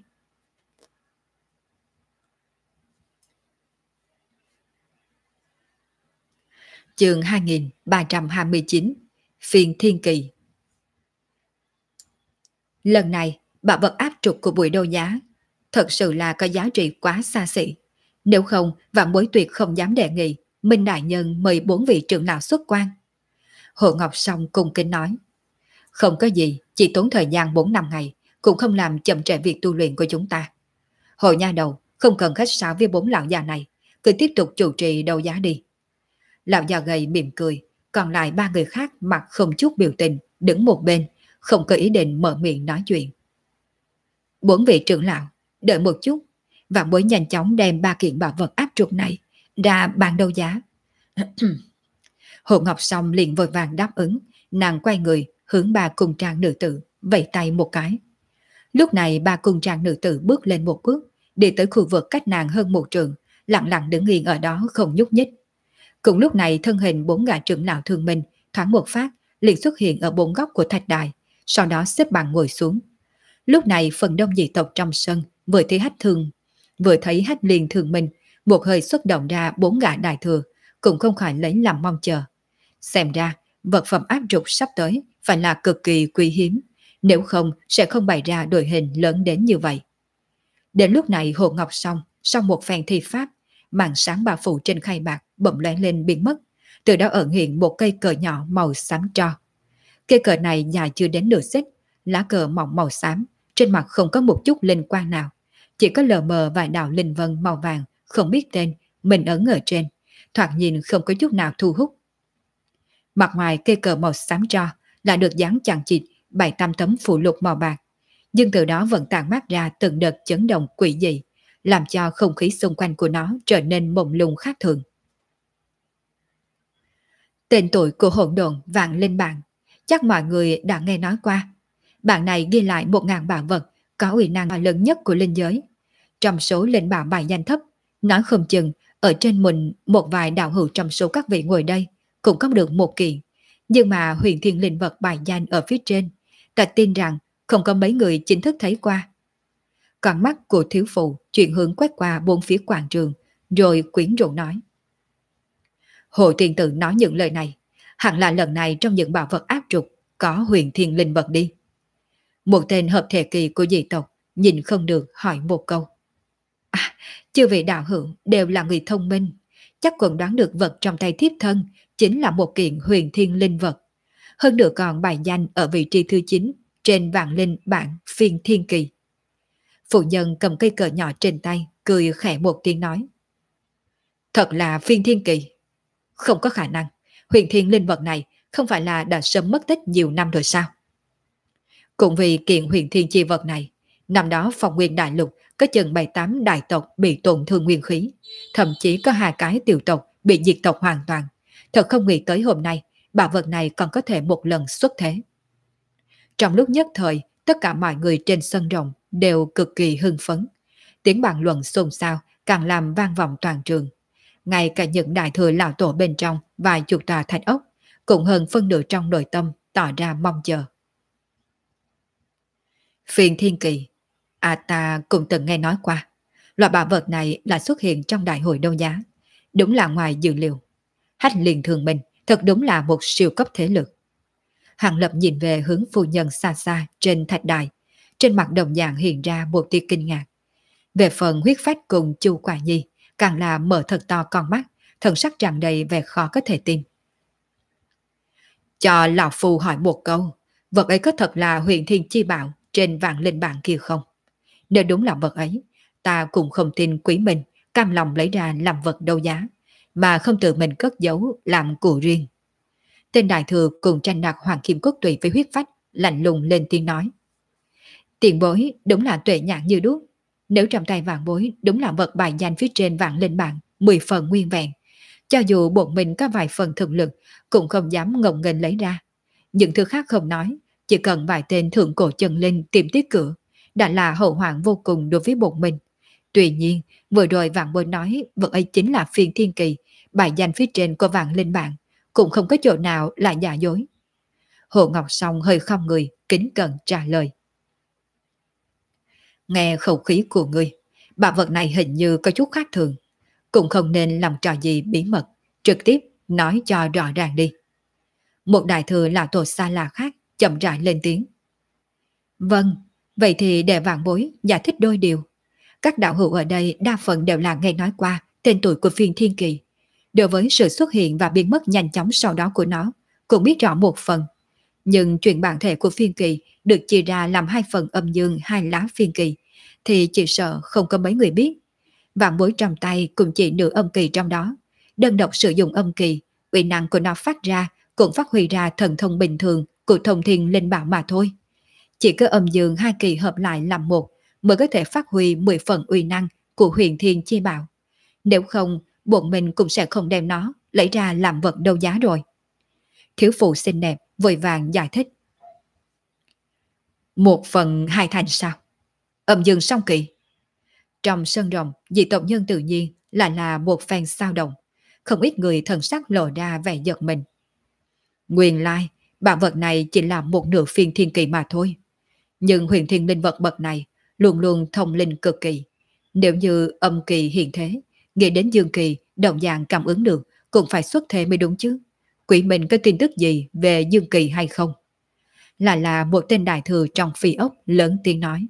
A: Chương 2329, Phiên Thiên Kỳ. Lần này, bảo vật áp trục của buổi đấu giá thật sự là có giá trị quá xa xỉ. Nếu không, vạn bối tuyệt không dám đề nghị Minh Đại Nhân mời bốn vị trưởng lão xuất quan. Hồ Ngọc Song cung kính nói. Không có gì, chỉ tốn thời gian 4-5 ngày, cũng không làm chậm trễ việc tu luyện của chúng ta. Hồ nha đầu, không cần khách sáo với bốn lão già này, cứ tiếp tục chủ trì đấu giá đi. Lão già gầy mỉm cười, còn lại ba người khác mặt không chút biểu tình, đứng một bên, không có ý định mở miệng nói chuyện. Bốn vị trưởng lão, đợi một chút, vạn bối nhanh chóng đem ba kiện bảo vật áp trục này ra bàn đấu giá. Hồ Ngọc Song liền vội vàng đáp ứng, nàng quay người hướng ba cung trang nữ tử, vẫy tay một cái. Lúc này ba cung trang nữ tử bước lên một bước, đi tới khu vực cách nàng hơn một trượng, lặng lặng đứng yên ở đó không nhúc nhích. Cùng lúc này thân hình bốn gã trưởng lão thương minh thoáng một phát liền xuất hiện ở bốn góc của thạch đài, sau đó xếp bằng ngồi xuống. Lúc này phần đông dị tộc trong sân vừa thấy hách liền thương minh, một hơi xuất động ra bốn gã đại thừa, cũng không khỏi lấy làm mong chờ. Xem ra vật phẩm áp trục sắp tới phải là cực kỳ quý hiếm, nếu không sẽ không bày ra đội hình lớn đến như vậy. Đến lúc này Hồ Ngọc Song sau một phen thi pháp, màn sáng bao phủ trên khay bạc bỗng lóe lên biến mất, từ đó ẩn hiện một cây cờ nhỏ màu xám tro. Cây cờ này dài chưa đến nửa xích, lá cờ mỏng màu xám, trên mặt không có một chút linh quang nào, chỉ có lờ mờ vài đạo linh vân màu vàng không biết tên mình ấn ở trên, thoạt nhìn không có chút nào thu hút. Mặt ngoài cây cờ màu xám tro là được dán chằng chịt 7-8 tấm phù lục màu bạc, nhưng từ đó vẫn tản mát ra từng đợt chấn động quỷ dị, làm cho không khí xung quanh của nó trở nên mông lung khác thường. Tên tuổi của hỗn độn Vạn Linh Bảng, chắc mọi người đã nghe nói qua. Bảng này ghi lại 1000 bảo vật có uy năng lớn nhất của linh giới. Trong số linh bảo bài danh thấp, nói không chừng ở trên mình một vài đạo hữu trong số các vị ngồi đây cũng có được một kiện, nhưng mà huyền thiên linh vật bài danh ở phía trên, ta tin rằng không có mấy người chính thức thấy qua. Con mắt của thiếu phụ chuyển hướng quét qua bốn phía quảng trường, rồi quyến rũ nói. Hồ tiên tử nói những lời này, hẳn là lần này trong những bảo vật áp trục có huyền thiên linh vật đi. Một tên hợp thể kỳ của dị tộc nhìn không được hỏi một câu. À, chư vị đạo hữu đều là người thông minh, chắc còn đoán được vật trong tay thiếp thân chính là một kiện huyền thiên linh vật. hơn nữa còn bài danh ở vị trí thứ 9 trên vạn linh bảng phiên thiên kỳ. Phụ nhân cầm cây cờ nhỏ trên tay, cười khẽ một tiếng nói. Thật là phiên thiên kỳ. Không có khả năng, huyền thiên linh vật này không phải là đã sớm mất tích nhiều năm rồi sao? Cũng vì kiện huyền thiên chi vật này, năm đó Phong Nguyên Đại Lục có chừng 7-8 đại tộc bị tổn thương nguyên khí, thậm chí có 2 cái tiểu tộc bị diệt tộc hoàn toàn. Thật không nghĩ tới hôm nay, bảo vật này còn có thể một lần xuất thế. Trong lúc nhất thời, tất cả mọi người trên sân rộng đều cực kỳ hưng phấn. Tiếng bàn luận xôn xao càng làm vang vọng toàn trường. Ngay cả những đại thừa lão tổ bên trong vài chục tòa thạch ốc cũng hơn phân nửa trong nội tâm tỏ ra mong chờ. Phiên thiên kỳ, ta cũng từng nghe nói qua. Loại bảo vật này là xuất hiện trong đại hội đấu giá. Đúng là ngoài dự liệu. Hách liền thường mình thật đúng là một siêu cấp thế lực. Hàng Lập nhìn về hướng phu nhân xa xa trên thạch đài. Trên mặt đồng dạng hiện ra một tia kinh ngạc. Về phần huyết phách cùng Chu Quả Nhi, càng là mở thật to con mắt, thần sắc tràn đầy vẻ khó có thể tin. Cho lão phu hỏi một câu, vật ấy có thật là huyền thiên chi bảo trên vạn linh bảng kia không? Nếu đúng là vật ấy, ta cũng không tin quý mình cam lòng lấy ra làm vật đấu giá, mà không tự mình cất giấu làm của riêng. Tên đại thừa cùng tranh đoạt hoàng kim cốt tùy với huyết phách, lạnh lùng lên tiếng nói. Tiền bối đúng là tuệ nhãn như đuốc. Nếu trong tay vạn bối đúng là vật bài danh phía trên vạn linh bảng 10 phần nguyên vẹn, cho dù bọn mình có vài phần thực lực cũng không dám ngông nghênh lấy ra. Những thứ khác không nói, chỉ cần vài tên thượng cổ chân linh tìm tới cửa đã là hậu hoạn vô cùng đối với bọn mình. Tuy nhiên, vừa rồi vạn bối nói vật ấy chính là phiên thiên kỳ, bài danh phía trên của vạn linh bảng, cũng không có chỗ nào là giả dối. Hồ Ngọc Song hơi khom người, kính cẩn trả lời. Nghe khẩu khí của ngươi, bảo vật này hình như có chút khác thường, cũng không nên làm trò gì bí mật, trực tiếp nói cho rõ ràng đi. Một đại thừa là tổ xa lạ khác chậm rãi lên tiếng. Vâng, vậy thì để vạn bối giải thích đôi điều. Các đạo hữu ở đây đa phần đều là nghe nói qua tên tuổi của phiên thiên kỳ. Đối với sự xuất hiện và biến mất nhanh chóng sau đó của nó, cũng biết rõ một phần. Nhưng chuyện bản thể của phiên kỳ được chia ra làm 2 phần âm dương 2 lá phiên kỳ, thì chỉ sợ không có mấy người biết. Vạn bối trong tay cũng chỉ nửa âm kỳ trong đó. Đơn độc sử dụng âm kỳ, uy năng của nó phát ra cũng phát huy ra thần thông bình thường của thông thiên linh bảo mà thôi. Chỉ có âm dương 2 kỳ hợp lại làm một mới có thể phát huy 10 phần uy năng của huyền thiên chi bảo. Nếu không, bọn mình cũng sẽ không đem nó lấy ra làm vật đấu giá rồi. Thiếu phụ xinh đẹp vội vàng giải thích. 1/2 thành sao? Âm dương song kỳ. Trong sân rồng, dị tộc nhân tự nhiên lại là một phen sao động. Không ít người thần sắc lộ ra vẻ giật mình. Nguyên lai, bảo vật này chỉ là một nửa phiên thiên kỳ mà thôi. Nhưng huyền thiên linh vật bậc này luôn luôn thông linh cực kỳ. Nếu như âm kỳ hiện thế, nghĩ đến dương kỳ đồng dạng cảm ứng được cũng phải xuất thế mới đúng chứ. Quỷ mình có tin tức gì về dương kỳ hay không? Là một tên đại thừa trong phi ốc lớn tiếng nói.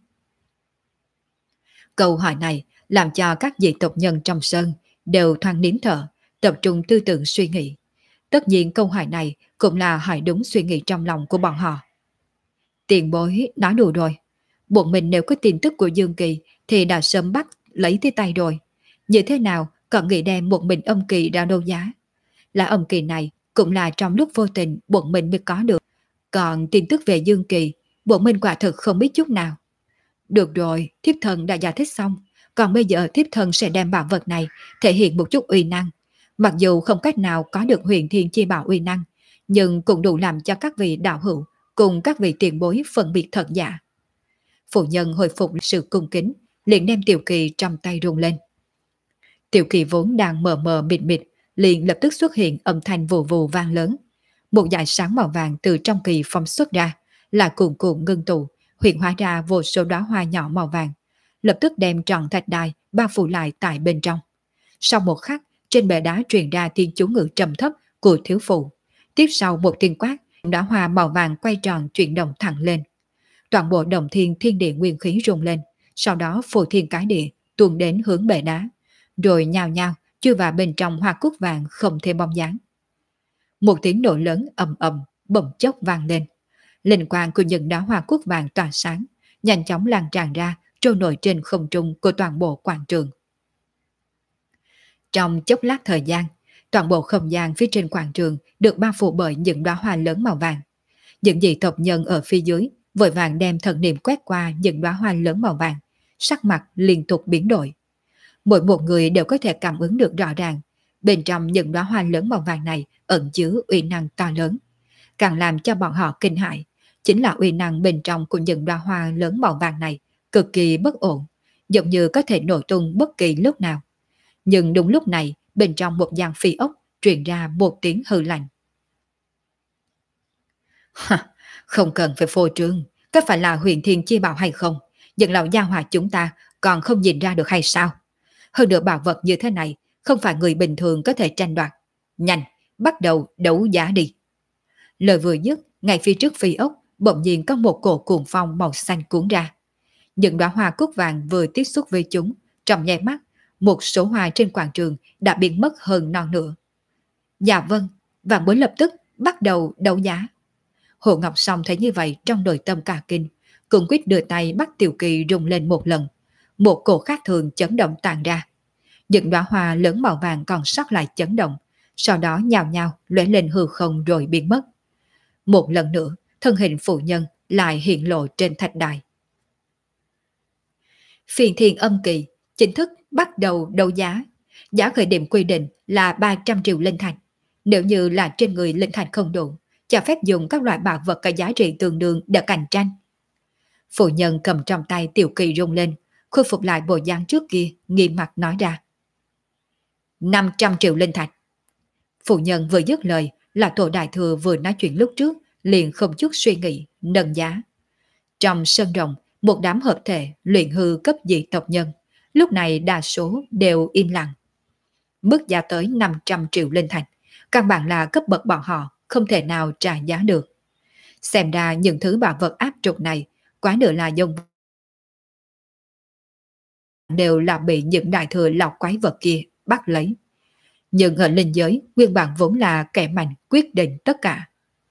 A: Câu hỏi này làm cho các vị tộc nhân trong sơn đều thoáng nín thở, tập trung tư tưởng suy nghĩ. Tất nhiên câu hỏi này cũng là hỏi đúng suy nghĩ trong lòng của bọn họ. Tiền bối nói đùa rồi. Bọn mình nếu có tin tức của Dương Kỳ thì đã sớm bắt lấy tới tay rồi. Như thế nào còn nghĩ đem một mình âm kỳ ra đấu giá? Là âm kỳ này cũng là trong lúc vô tình bọn mình mới có được. Còn tin tức về Dương Kỳ, bọn mình quả thực không biết chút nào. Được rồi, thiếp thần đã giải thích xong. Còn bây giờ thiếp thần sẽ đem bảo vật này thể hiện một chút uy năng. Mặc dù không cách nào có được huyền thiên chi bảo uy năng, nhưng cũng đủ làm cho các vị đạo hữu cùng các vị tiền bối phân biệt thật giả. Phụ nhân hồi phục sự cung kính, liền đem Tiểu Kỳ trong tay rung lên. Tiểu Kỳ vốn đang mờ mờ mịt mịt, liền lập tức xuất hiện âm thanh vù vù vang lớn. Một dải sáng màu vàng từ trong kỳ phóng xuất ra, là cuồn cuộn ngưng tụ, hiện hóa ra vô số đóa hoa nhỏ màu vàng, lập tức đem tròn thạch đài bao phủ lại tại bên trong. Sau một khắc, trên bệ đá truyền ra tiếng chú ngữ trầm thấp của thiếu phụ. Tiếp sau một tiếng quát, đóa hoa màu vàng quay tròn chuyển động thẳng lên. Toàn bộ đồng thiên thiên địa nguyên khí rung lên, sau đó phù thiên cái địa tuôn đến hướng bệ đá, rồi nhào nhào chui vào bên trong hoa cúc vàng không thêm bóng dáng. Một tiếng nổ lớn ầm ầm bỗng chốc vang lên. Linh quang của những đóa hoa cúc vàng tỏa sáng, nhanh chóng lan tràn ra, trôi nổi trên không trung của toàn bộ quảng trường. Trong chốc lát thời gian, toàn bộ không gian phía trên quảng trường được bao phủ bởi những đóa hoa lớn màu vàng. Những dị tộc nhân ở phía dưới vội vàng đem thần niệm quét qua những đóa hoa lớn màu vàng, sắc mặt liên tục biến đổi. Mỗi một người đều có thể cảm ứng được rõ ràng, bên trong những đóa hoa lớn màu vàng này ẩn chứa uy năng to lớn. Càng làm cho bọn họ kinh hãi, chính là uy năng bên trong của những đóa hoa lớn màu vàng này cực kỳ bất ổn, giống như có thể nổ tung bất kỳ lúc nào. Nhưng đúng lúc này, bên trong một gian phi ốc truyền ra một tiếng hư lạnh. Không cần phải phô trương, có phải là huyền thiên chi bảo hay không? Những lão gia hỏa chúng ta còn không nhìn ra được hay sao? Hơn nữa bảo vật như thế này, không phải người bình thường có thể tranh đoạt. Nhanh, bắt đầu đấu giá đi. Lời vừa dứt, ngay phía trước phi ốc, bỗng nhiên có một cổ cuồng phong màu xanh cuốn ra. Những đóa hoa cúc vàng vừa tiếp xúc với chúng, trong nháy mắt, một số hoa trên quảng trường đã biến mất hơn non nửa. Dạ vâng, và mới lập tức bắt đầu đấu giá. Hồ Ngọc Song thấy như vậy trong nội tâm cả kinh, cũng quyết đưa tay bắt Tiểu Kỳ rung lên một lần. Một cổ khác thường chấn động tàn ra. Những đóa hoa lớn màu vàng còn sót lại chấn động, sau đó nhào nhào lóe lên hư không rồi biến mất. Một lần nữa, thân hình phụ nhân lại hiện lộ trên thạch đài. Phiên thiên âm kỳ chính thức bắt đầu đấu giá. Giá khởi điểm quy định là 300 triệu linh thạch. Nếu như là trên người linh thạch không đủ, cho phép dùng các loại bảo vật có giá trị tương đương để cạnh tranh. Phụ nhân cầm trong tay Tiểu Kỳ rung lên, khôi phục lại bộ dáng trước kia, nghiêm mặt nói ra. 500 triệu linh thạch. Phụ nhân vừa dứt lời là Tổ Đại Thừa vừa nói chuyện lúc trước, liền không chút suy nghĩ, nâng giá. Trong sân rộng, một đám hợp thể luyện hư cấp dị tộc nhân, lúc này đa số đều im lặng. Mức giá tới 500 triệu linh thạch, căn bản là cấp bậc bọn họ không thể nào trả giá được. Xem ra những thứ bảo vật áp trục này quá nửa là dông đều là bị những đại thừa lọc quái vật kia bắt lấy. Nhưng ở linh giới, nguyên bản vốn là kẻ mạnh quyết định tất cả.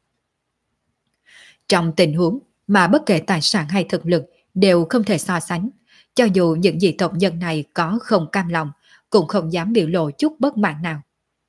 A: Trong tình huống mà bất kể tài sản hay thực lực đều không thể so sánh, cho dù những dị tộc nhân này có không cam lòng, cũng không dám biểu lộ chút bất mãn nào.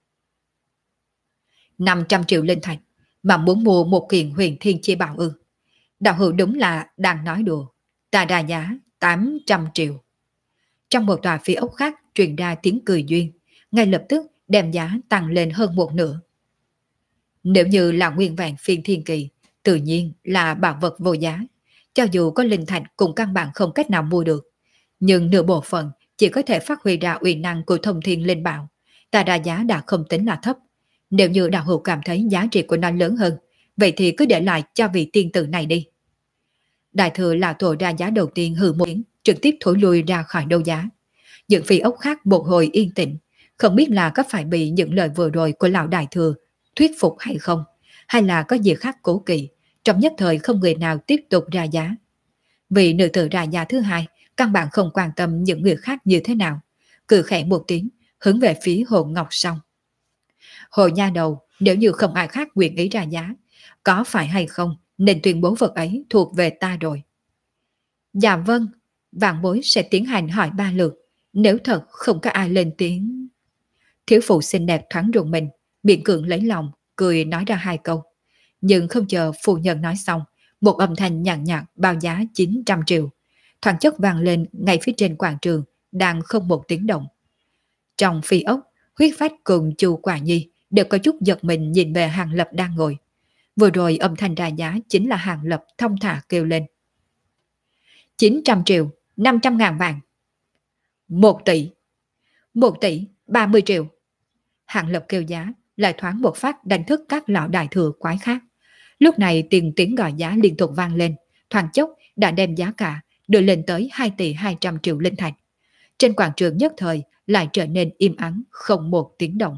A: 500 triệu linh thạch mà muốn mua một kiện huyền thiên chi bảo ư? Đạo hữu đúng là đang nói đùa. Ta ra giá 800 triệu. Trong một tòa phi ốc khác truyền ra tiếng cười duyên, ngay lập tức đem giá tăng lên hơn một nửa. Nếu như là nguyên vẹn phiên thiên kỳ, tự nhiên là bảo vật vô giá. Cho dù có linh thạch cũng căn bản không cách nào mua được. Nhưng nửa bộ phận chỉ có thể phát huy ra uy năng của thông thiên linh bảo. Ta ra giá đã không tính là thấp. Nếu như đạo hữu cảm thấy giá trị của nó lớn hơn, vậy thì cứ để lại cho vị tiên tử này đi. Đại thừa là thổi ra giá đầu tiên hừ một tiếng, trực tiếp thổi lui ra khỏi đấu giá. Những phi ốc khác một hồi yên tĩnh, không biết là có phải bị những lời vừa rồi của lão đại thừa thuyết phục hay không, hay là có gì khác cố kỵ, trong nhất thời không người nào tiếp tục ra giá. Vì nữ tử ra giá thứ hai, căn bản không quan tâm những người khác như thế nào, cười khẽ một tiếng, hướng về phía Hồ Ngọc Song. Hồ nha đầu, nếu như không ai khác nguyện ý ra giá, có phải hay không nên tuyên bố vật ấy thuộc về ta rồi. Dạ vâng, vạn bối sẽ tiến hành hỏi 3 lượt, nếu thật không có ai lên tiếng. Thiếu phụ xinh đẹp thoáng rùng mình, miệng cưỡng lấy lòng, cười nói ra 2 câu. Nhưng không chờ phụ nhân nói xong, một âm thanh nhàn nhạt bao giá 900 triệu. Thoáng chốc vang lên ngay phía trên quảng trường, đang không một tiếng động. Trong phi ốc, Huyết Phách cùng Chu Quả Nhi đều có chút giật mình nhìn về Hàng Lập đang ngồi. Vừa rồi âm thanh ra giá chính là Hàng Lập thông thả kêu lên. 900 triệu, 500 ngàn vàng. 1 tỷ. 1 tỷ, 30 triệu. Hàng Lập kêu giá, lại thoáng một phát đánh thức các lão đại thừa quái khác. Lúc này tiếng gọi giá liên tục vang lên, thoáng chốc đã đem giá cả đưa lên tới 2 tỷ 200 triệu linh thạch. Trên quảng trường nhất thời lại trở nên im ắng, không một tiếng động.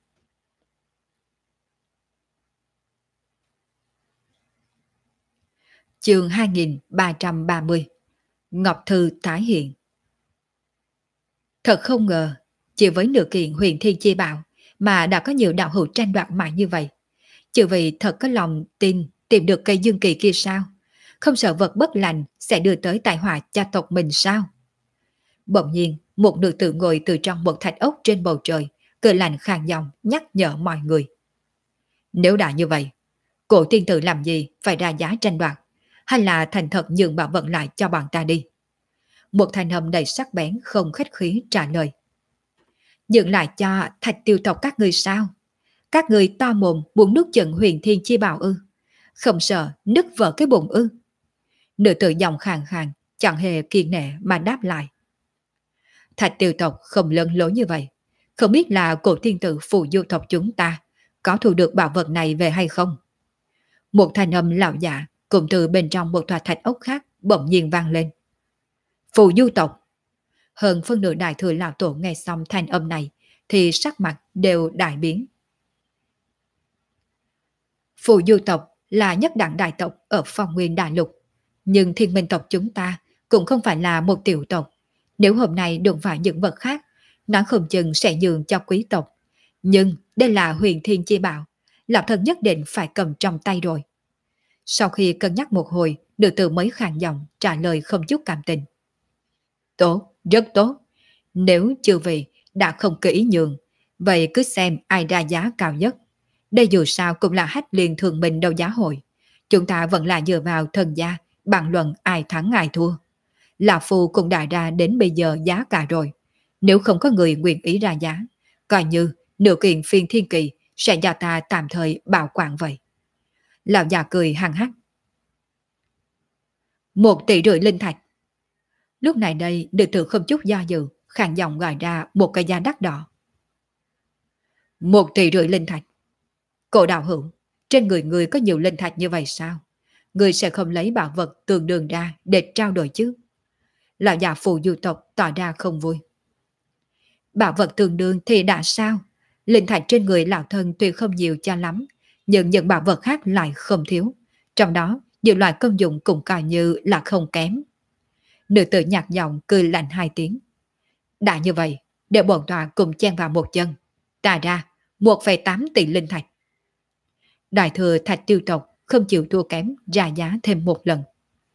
A: Chương 2330 Ngọc Thư tái hiện. Thật không ngờ, chỉ với nửa kiện huyền thiên chi bảo mà đã có nhiều đạo hữu tranh đoạt mãi như vậy. Chư vị thật có lòng tin tìm được cây dương kỳ kia sao? Không sợ vật bất lành sẽ đưa tới tai họa gia tộc mình sao? Bỗng nhiên, một nữ tử ngồi từ trong một thạch ốc trên bầu trời, cười lạnh khàn giọng nhắc nhở mọi người. Nếu đã như vậy, cổ tiên tử làm gì phải ra giá tranh đoạt, hay là thành thật nhường bảo vật lại cho bọn ta đi? Một thanh âm đầy sắc bén không khách khí trả lời. Nhường lại cho thạch tiêu tộc các ngươi sao? Các người to mồm muốn nuốt chửng huyền thiên chi bảo ư? Không sợ nứt vỡ cái bụng ư? Nữ tử giọng khàn khàn, chẳng hề kiên nể mà đáp lại. Thạch tiêu tộc không lớn lối như vậy. Không biết là cổ thiên tử phù du tộc chúng ta có thu được bảo vật này về hay không? Một thanh âm lão dạ cùng từ bên trong một tòa thạch ốc khác bỗng nhiên vang lên. Phù du tộc. Hơn phân nửa đại thừa lão tổ nghe xong thanh âm này thì sắc mặt đều đại biến. Phù du tộc là nhất đẳng đại tộc ở phong nguyên đại lục. Nhưng thiên minh tộc chúng ta cũng không phải là một tiểu tộc. Nếu hôm nay đụng phải những vật khác, nó không chừng sẽ nhường cho quý tộc. Nhưng đây là huyền thiên chi bảo, lão thần nhất định phải cầm trong tay rồi. Sau khi cân nhắc một hồi, nữ tử mới khàn giọng trả lời không chút cảm tình. Tốt, rất tốt. Nếu chư vị đã không kỹ nhường, vậy cứ xem ai ra giá cao nhất. Đây dù sao cũng là hách liên thường bình đấu giá hội. Chúng ta vẫn là dựa vào thần gia, bàn luận ai thắng ai thua. Lão Phu cũng đã ra đến bây giờ giá cả rồi. Nếu không có người nguyện ý ra giá, coi như nửa kiện phiên thiên kỳ sẽ do ta tạm thời bảo quản vậy. Lão già cười hăng hắc. 1,5 tỷ linh thạch. Lúc này đây, nữ tử không chút do dự, khàn giọng gọi ra một cái giá đắt đỏ. 1,5 tỷ linh thạch. Cổ đạo hữu, trên người người có nhiều linh thạch như vậy sao? Người sẽ không lấy bảo vật tương đương ra để trao đổi chứ? Lão già phù du tộc tỏ ra không vui. Bảo vật tương đương thì đã sao? Linh thạch trên người lão thân tuy không nhiều cho lắm, nhưng những bảo vật khác lại không thiếu. Trong đó, nhiều loại công dụng cũng coi như là không kém. Nữ tử nhạt giọng cười lạnh 2 tiếng. Đã như vậy, để bổn tòa cùng chen vào một chân. Ta ra 1,8 tỷ linh thạch. Đại thừa thạch tiêu tộc không chịu thua kém ra giá thêm một lần.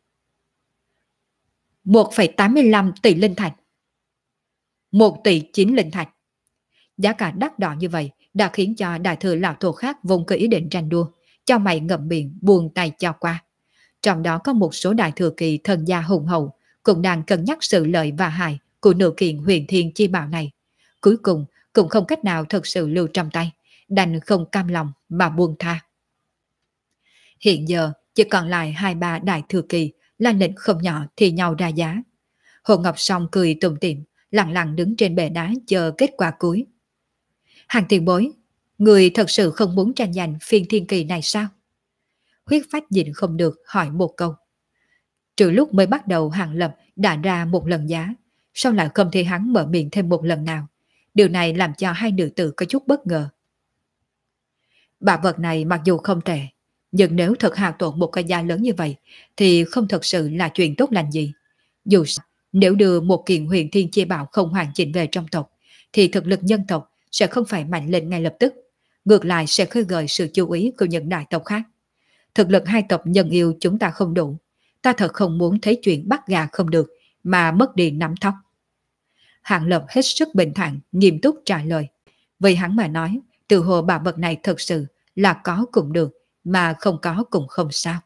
A: 1,85 tỷ linh thạch. 1,9 tỷ linh thạch. Giá cả đắt đỏ như vậy đã khiến cho đại thừa lão tổ khác vùng có ý định tranh đua, cho mày ngậm miệng buông tay cho qua. Trong đó có một số đại thừa kỳ thần gia hùng hậu cũng đang cân nhắc sự lợi và hại của nửa kiện huyền thiên chi bảo này. Cuối cùng cũng không cách nào thật sự lưu trong tay, đành không cam lòng mà buông tha. Hiện giờ chỉ còn lại 2-3 đại thừa kỳ là lệnh không nhỏ thì nhau ra giá. Hồ Ngọc Song cười tủm tỉm, lặng lặng đứng trên bệ đá chờ kết quả cuối. Hàng tiền bối, người thật sự không muốn tranh giành phiên thiên kỳ này sao? Huyết Phách nhịn không được hỏi một câu. Trừ lúc mới bắt đầu Hàng Lập đã ra một lần giá, sau lại không thể hắn mở miệng thêm một lần nào. Điều này làm cho hai nữ tử có chút bất ngờ. Bảo vật này mặc dù không tệ, nhưng nếu thật hao tổn một cái giá lớn như vậy thì không thật sự là chuyện tốt lành gì. Dù sao, nếu đưa một kiện huyền thiên chi bảo không hoàn chỉnh về trong tộc, thì thực lực nhân tộc sẽ không phải mạnh lên ngay lập tức, ngược lại sẽ khơi gợi sự chú ý của những đại tộc khác. Thực lực hai tộc nhân yêu chúng ta không đủ, ta thật không muốn thấy chuyện bắt gà không được mà mất đi nắm tóc. Hạng Lập hết sức bình thản, nghiêm túc trả lời. Vì hắn mà nói, từ hồ bảo vật này thật sự là có cũng được, mà không có cũng không sao.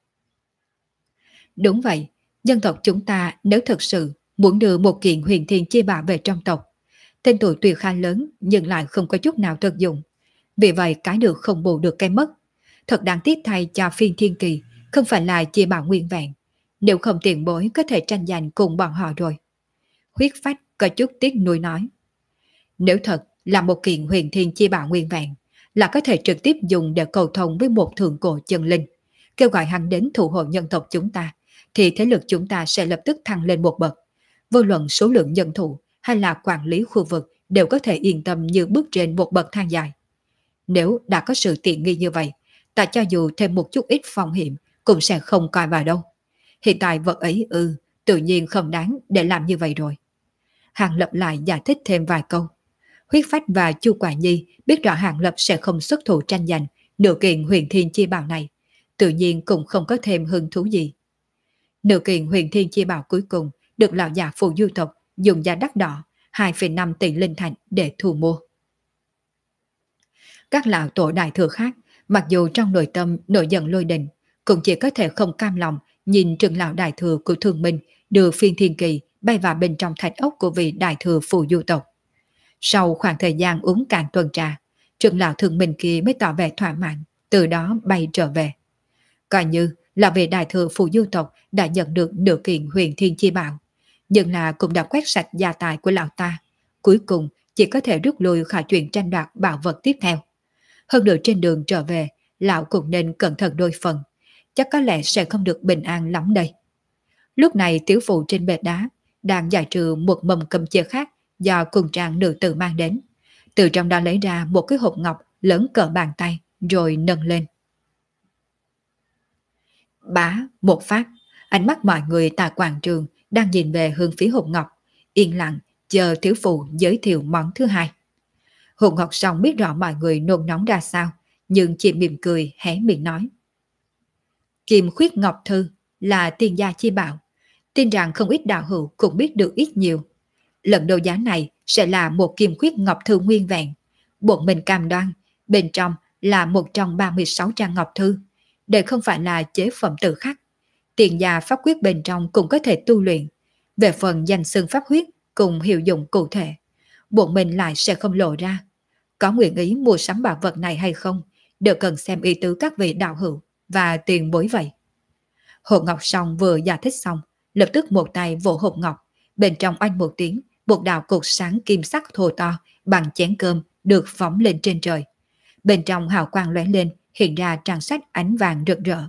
A: Đúng vậy, dân tộc chúng ta nếu thật sự muốn đưa một kiện huyền thiên chi bảo về trong tộc, tên tuổi tuy khá lớn nhưng lại không có chút nào thực dụng. Vì vậy cái được không bù được cái mất. Thật đáng tiếc thay cho phiên thiên kỳ, không phải là chi bảo nguyên vẹn. Nếu không tiền bối có thể tranh giành cùng bọn họ rồi. Huyết Phách có chút tiếc nuối nói. Nếu thật là một kiện huyền thiên chi bảo nguyên vẹn, là có thể trực tiếp dùng để cầu thông với một thượng cổ chân linh, kêu gọi hắn đến thủ hộ nhân tộc chúng ta, thì thế lực chúng ta sẽ lập tức thăng lên một bậc. Vô luận số lượng nhân thủ hay là quản lý khu vực đều có thể yên tâm như bước trên một bậc thang dài. Nếu đã có sự tiện nghi như vậy, ta cho dù thêm một chút ít phong hiểm cũng sẽ không coi vào đâu. Hiện tại vật ấy tự nhiên không đáng để làm như vậy rồi. Hàng Lập lại giải thích thêm vài câu. Huyết Phách và Chu Quả Nhi biết rõ Hàng Lập sẽ không xuất thủ tranh giành nửa kiện huyền thiên chi bảo này, tự nhiên cũng không có thêm hứng thú gì. Nửa kiện huyền thiên chi bảo cuối cùng được lão già Phù Du tộc dùng giá đắt đỏ 2,5 tỷ linh thạch để thu mua. Các lão tổ đại thừa khác, mặc dù trong nội tâm nổi giận lôi đình, cũng chỉ có thể không cam lòng nhìn trưởng lão đại thừa của Thương Minh đưa phiên thiên kỳ bay vào bên trong thạch ốc của vị đại thừa Phù Du tộc. Sau khoảng thời gian uống cạn tuần trà, trưởng lão Thương Minh kia mới tỏ vẻ thỏa mãn, từ đó bay trở về. Coi như là vị đại thừa Phù Du tộc đã nhận được nửa kiện huyền thiên chi bảo, nhưng là cũng đã quét sạch gia tài của lão ta, cuối cùng chỉ có thể rút lui khỏi chuyện tranh đoạt bảo vật tiếp theo. Hơn nữa trên đường trở về, lão cũng nên cẩn thận đôi phần, chắc có lẽ sẽ không được bình an lắm đây. Lúc này tiểu phụ trên bệ đá đang giải trừ một mầm cầm chìa khác do cùng trang nữ tử mang đến. Từ trong đó lấy ra một cái hộp ngọc lớn cỡ bàn tay rồi nâng lên. Bá một phát, ánh mắt mọi người tại quảng trường đang nhìn về hướng phía hộp ngọc, yên lặng chờ tiểu phụ giới thiệu món thứ hai. Hộp ngọc xong biết rõ mọi người nôn nóng ra sao, nhưng chỉ mỉm cười hé miệng nói. Kim khuyết ngọc thư là tiền gia chi bảo, tin rằng không ít đạo hữu cũng biết được ít nhiều. Lần đấu giá này sẽ là một kim khuyết ngọc thư nguyên vẹn. Bọn mình cam đoan, bên trong là 136 trang ngọc thư, để không phải là chế phẩm tự khắc. Tiền gia pháp quyết bên trong cũng có thể tu luyện. Về phần danh xưng pháp huyết cùng hiệu dụng cụ thể, bọn mình lại sẽ không lộ ra. Có nguyện ý mua sắm bảo vật này hay không, đều cần xem ý tứ các vị đạo hữu và tiền bối vậy. Hộp ngọc xong vừa giải thích xong, lập tức một tay vỗ hộp ngọc, bên trong oanh một tiếng, một đạo cột sáng kim sắc thô to bằng chén cơm được phóng lên trên trời. Bên trong hào quang lóe lên, hiện ra trang sách ánh vàng rực rỡ.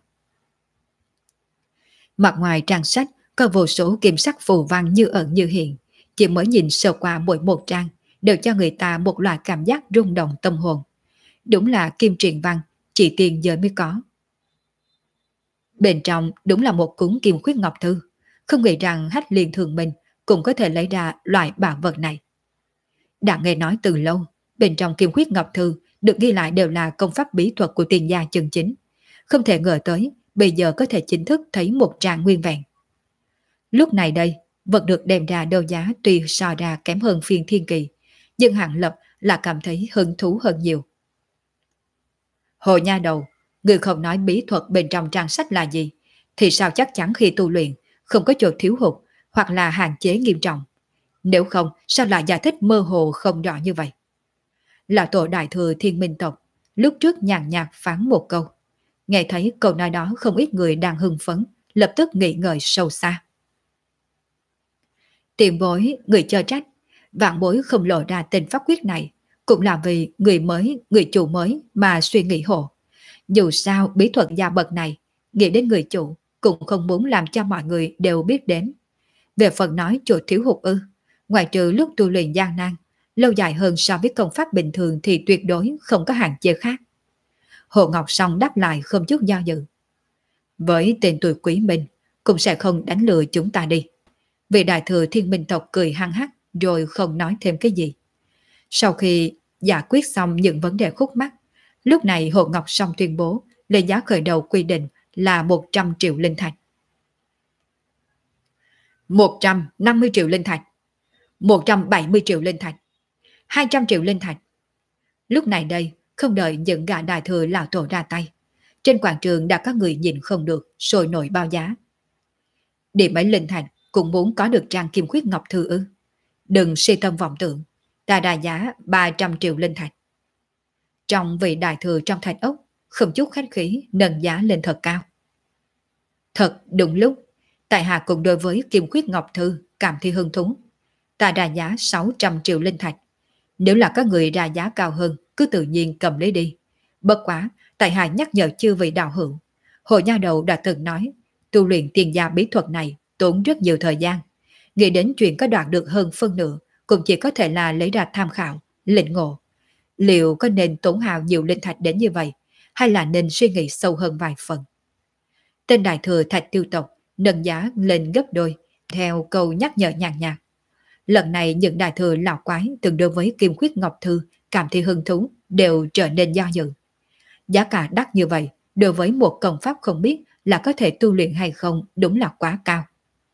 A: Mặt ngoài trang sách có vô số kim sắc phù văn như ẩn như hiện, chỉ mới nhìn sơ qua mỗi một trang đều cho người ta một loại cảm giác rung động tâm hồn. Đúng là kim truyền văn, chỉ tiền giới mới có. Bên trong đúng là một cuốn kim khuyết ngọc thư, không nghĩ rằng Hách Liên Thường Minh cũng có thể lấy ra loại bảo vật này. Đã nghe nói từ lâu, bên trong kim khuyết ngọc thư được ghi lại đều là công pháp bí thuật của tiền gia chân chính. Không thể ngờ tới, bây giờ có thể chính thức thấy một trang nguyên vẹn. Lúc này đây, vật được đem ra đấu giá tuy so ra kém hơn phiên thiên kỳ, nhưng Hạng Lập là cảm thấy hứng thú hơn nhiều. Hồ nha đầu, người không nói bí thuật bên trong trang sách là gì, thì sao chắc chắn khi tu luyện không có chỗ thiếu hụt hoặc là hạn chế nghiêm trọng. Nếu không, sao lại giải thích mơ hồ không rõ như vậy? Là tổ đại thừa Thiên Minh tộc, lúc trước nhàn nhạt phán một câu. Nghe thấy câu nói đó không ít người đang hưng phấn, lập tức nghĩ ngợi sâu xa. Tiền bối, người cho trách, vạn bối không lộ ra tên pháp quyết này, cũng là vì người mới, người chủ mới mà suy nghĩ hộ. Dù sao bí thuật gia bậc này, nghĩ đến người chủ cũng không muốn làm cho mọi người đều biết đến. Về phần nói chỗ thiếu hụt ư, ngoài trừ lúc tu luyện gian nan, lâu dài hơn so với công pháp bình thường thì tuyệt đối không có hạn chế khác. Hồ Ngọc Song đáp lại không chút do dự. Với tên tuổi quý minh, cũng sẽ không đánh lừa chúng ta đi. Vị đại thừa Thiên Minh tộc cười hăng hắc rồi không nói thêm cái gì. Sau khi giải quyết xong những vấn đề khúc mắc, lúc này Hồ Ngọc Song tuyên bố lên giá khởi đầu quy định là 100 triệu linh thạch. 150 triệu linh thạch, 170 triệu linh thạch, 200 triệu linh thạch. Lúc này đây, không đợi những gã đại thừa lão tổ ra tay, trên quảng trường đã có người nhìn không được, sôi nổi bao giá. Điểm ấy linh thạch cũng muốn có được trang kim khuyết ngọc thư ư? Đừng si tâm vọng tưởng, ta đà giá 300 triệu linh thạch. Trong vị đại thừa trong thạch ốc, không chút khách khí nâng giá lên thật cao. Thật đúng lúc, tại hạ cùng đối với kim khuyết ngọc thư cảm thấy hứng thú. Ta đà giá 600 triệu linh thạch. Nếu là các người ra giá cao hơn, cứ tự nhiên cầm lấy đi. Bất quá, tại hạ nhắc nhở chư vị đạo hữu. Hồ nha đầu đã từng nói, tu luyện tiền gia bí thuật này tốn rất nhiều thời gian. Nghĩ đến chuyện có đoạt được hơn phân nửa, cũng chỉ có thể là lấy ra tham khảo, lĩnh ngộ. Liệu có nên tốn hào nhiều linh thạch đến như vậy, hay là nên suy nghĩ sâu hơn vài phần? Tên đại thừa Thạch Tiêu tộc nâng giá lên gấp đôi, theo câu nhắc nhở nhàn nhạt. Lần này những đại thừa lão quái từng đối với kim khuyết ngọc thư cảm thấy hứng thú đều trở nên do dự. Giá cả đắt như vậy, đối với một công pháp không biết là có thể tu luyện hay không đúng là quá cao.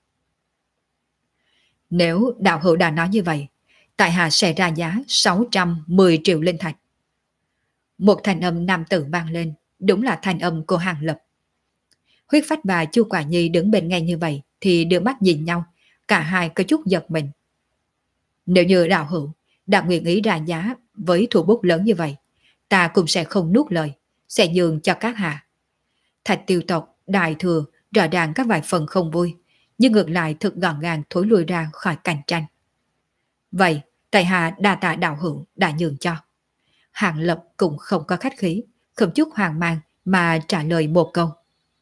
A: Nếu đạo hữu đã nói như vậy, tại hạ sẽ ra giá 610 triệu linh thạch. Một thanh âm nam tử vang lên, đúng là thanh âm của Hàng Lập. Huyết Phách và Chu Quả Nhi đứng bên ngay như vậy thì đưa mắt nhìn nhau, cả hai có chút giật mình. Nếu như đạo hữu đã nguyện ý ra giá với thủ bút lớn như vậy, ta cũng sẽ không nuốt lời, sẽ nhường cho các hạ. Thạch Tiêu tộc, Đại Thừa rõ ràng các vài phần không vui, nhưng ngược lại thực gọn gàng thối lui ra khỏi cạnh tranh. Vậy, tại hạ đa tạ đạo hữu đã nhường cho. Hàng Lập cũng không có khách khí, không chút hoang mang mà trả lời một câu.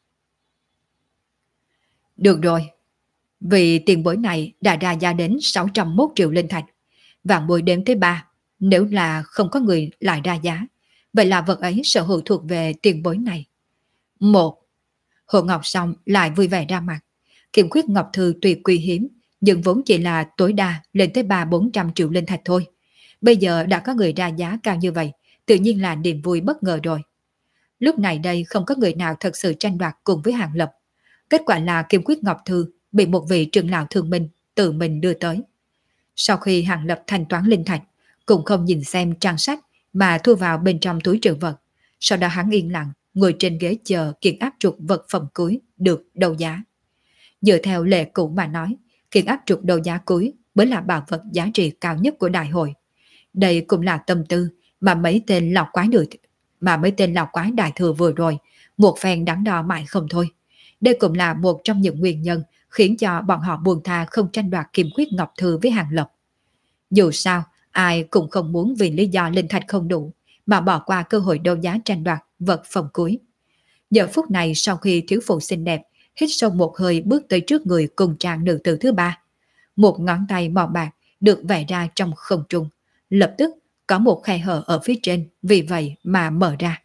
A: Được rồi, vì tiền bối này đã ra giá đến 601 triệu linh thạch, vạn bối đếm tới 3, nếu là không có người lại ra giá, vậy là vật ấy sở hữu thuộc về tiền bối này. Một, Hồ Ngọc Song lại vui vẻ ra mặt, Kiếm Khuyết Ngọc Thư tuy quý hiếm, nhưng vốn chỉ là tối đa lên tới 300-400 triệu linh thạch thôi. Bây giờ đã có người ra giá cao như vậy, tự nhiên là niềm vui bất ngờ rồi. Lúc này đây không có người nào thật sự tranh đoạt cùng với Hàng Lập. Kết quả là Kiếm Quyết Ngọc Thư bị một vị trưởng lão thương minh tự mình đưa tới. Sau khi Hàng Lập thanh toán linh thạch, cũng không nhìn xem trang sách mà thu vào bên trong túi trữ vật. Sau đó hắn yên lặng ngồi trên ghế chờ kiện áp trục vật phẩm cuối được đấu giá. Dựa theo lệ cũ mà nói, kiện áp trục đấu giá cuối mới là bảo vật giá trị cao nhất của đại hội. Đây cũng là tâm tư mà mấy tên lão quái đại thừa vừa rồi một phen đắn đo mãi không thôi. Đây cũng là một trong những nguyên nhân khiến cho bọn họ buông tha không tranh đoạt Kim Quyết Ngọc Thư với Hàng Lập. Dù sao, ai cũng không muốn vì lý do linh thạch không đủ mà bỏ qua cơ hội đấu giá tranh đoạt vật phẩm cuối. Giờ phút này sau khi thiếu phụ xinh đẹp hít sâu một hơi bước tới trước người cùng trang nữ tử thứ ba, một ngón tay màu bạc được vẽ ra trong không trung, lập tức có một khe hở ở phía trên vì vậy mà mở ra.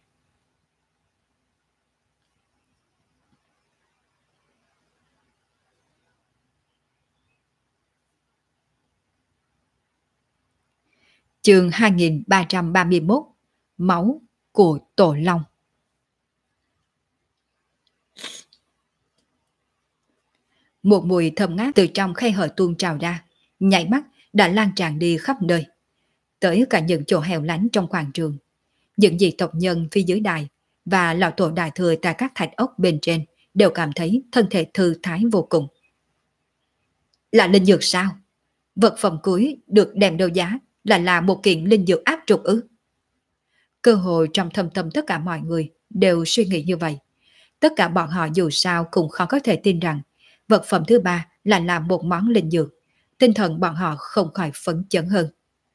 A: Chương 2331, Máu của Tổ Long. Một mùi thơm ngát từ trong khe hở tuôn trào ra, nhảy mắt đã lan tràn đi khắp nơi, tới cả những chỗ hẻo lánh trong quảng trường. Những vị tộc nhân phía dưới đài và lão tổ đại thừa tại các thạch ốc bên trên đều cảm thấy thân thể thư thái vô cùng. Là linh dược sao? Vật phẩm cuối được đem đấu giá là một kiện linh dược áp trục ư? Cơ hội trong thâm tâm tất cả mọi người đều suy nghĩ như vậy. Tất cả bọn họ dù sao cũng khó có thể tin rằng vật phẩm thứ ba là một món linh dược. Tinh thần bọn họ không khỏi phấn chấn hơn.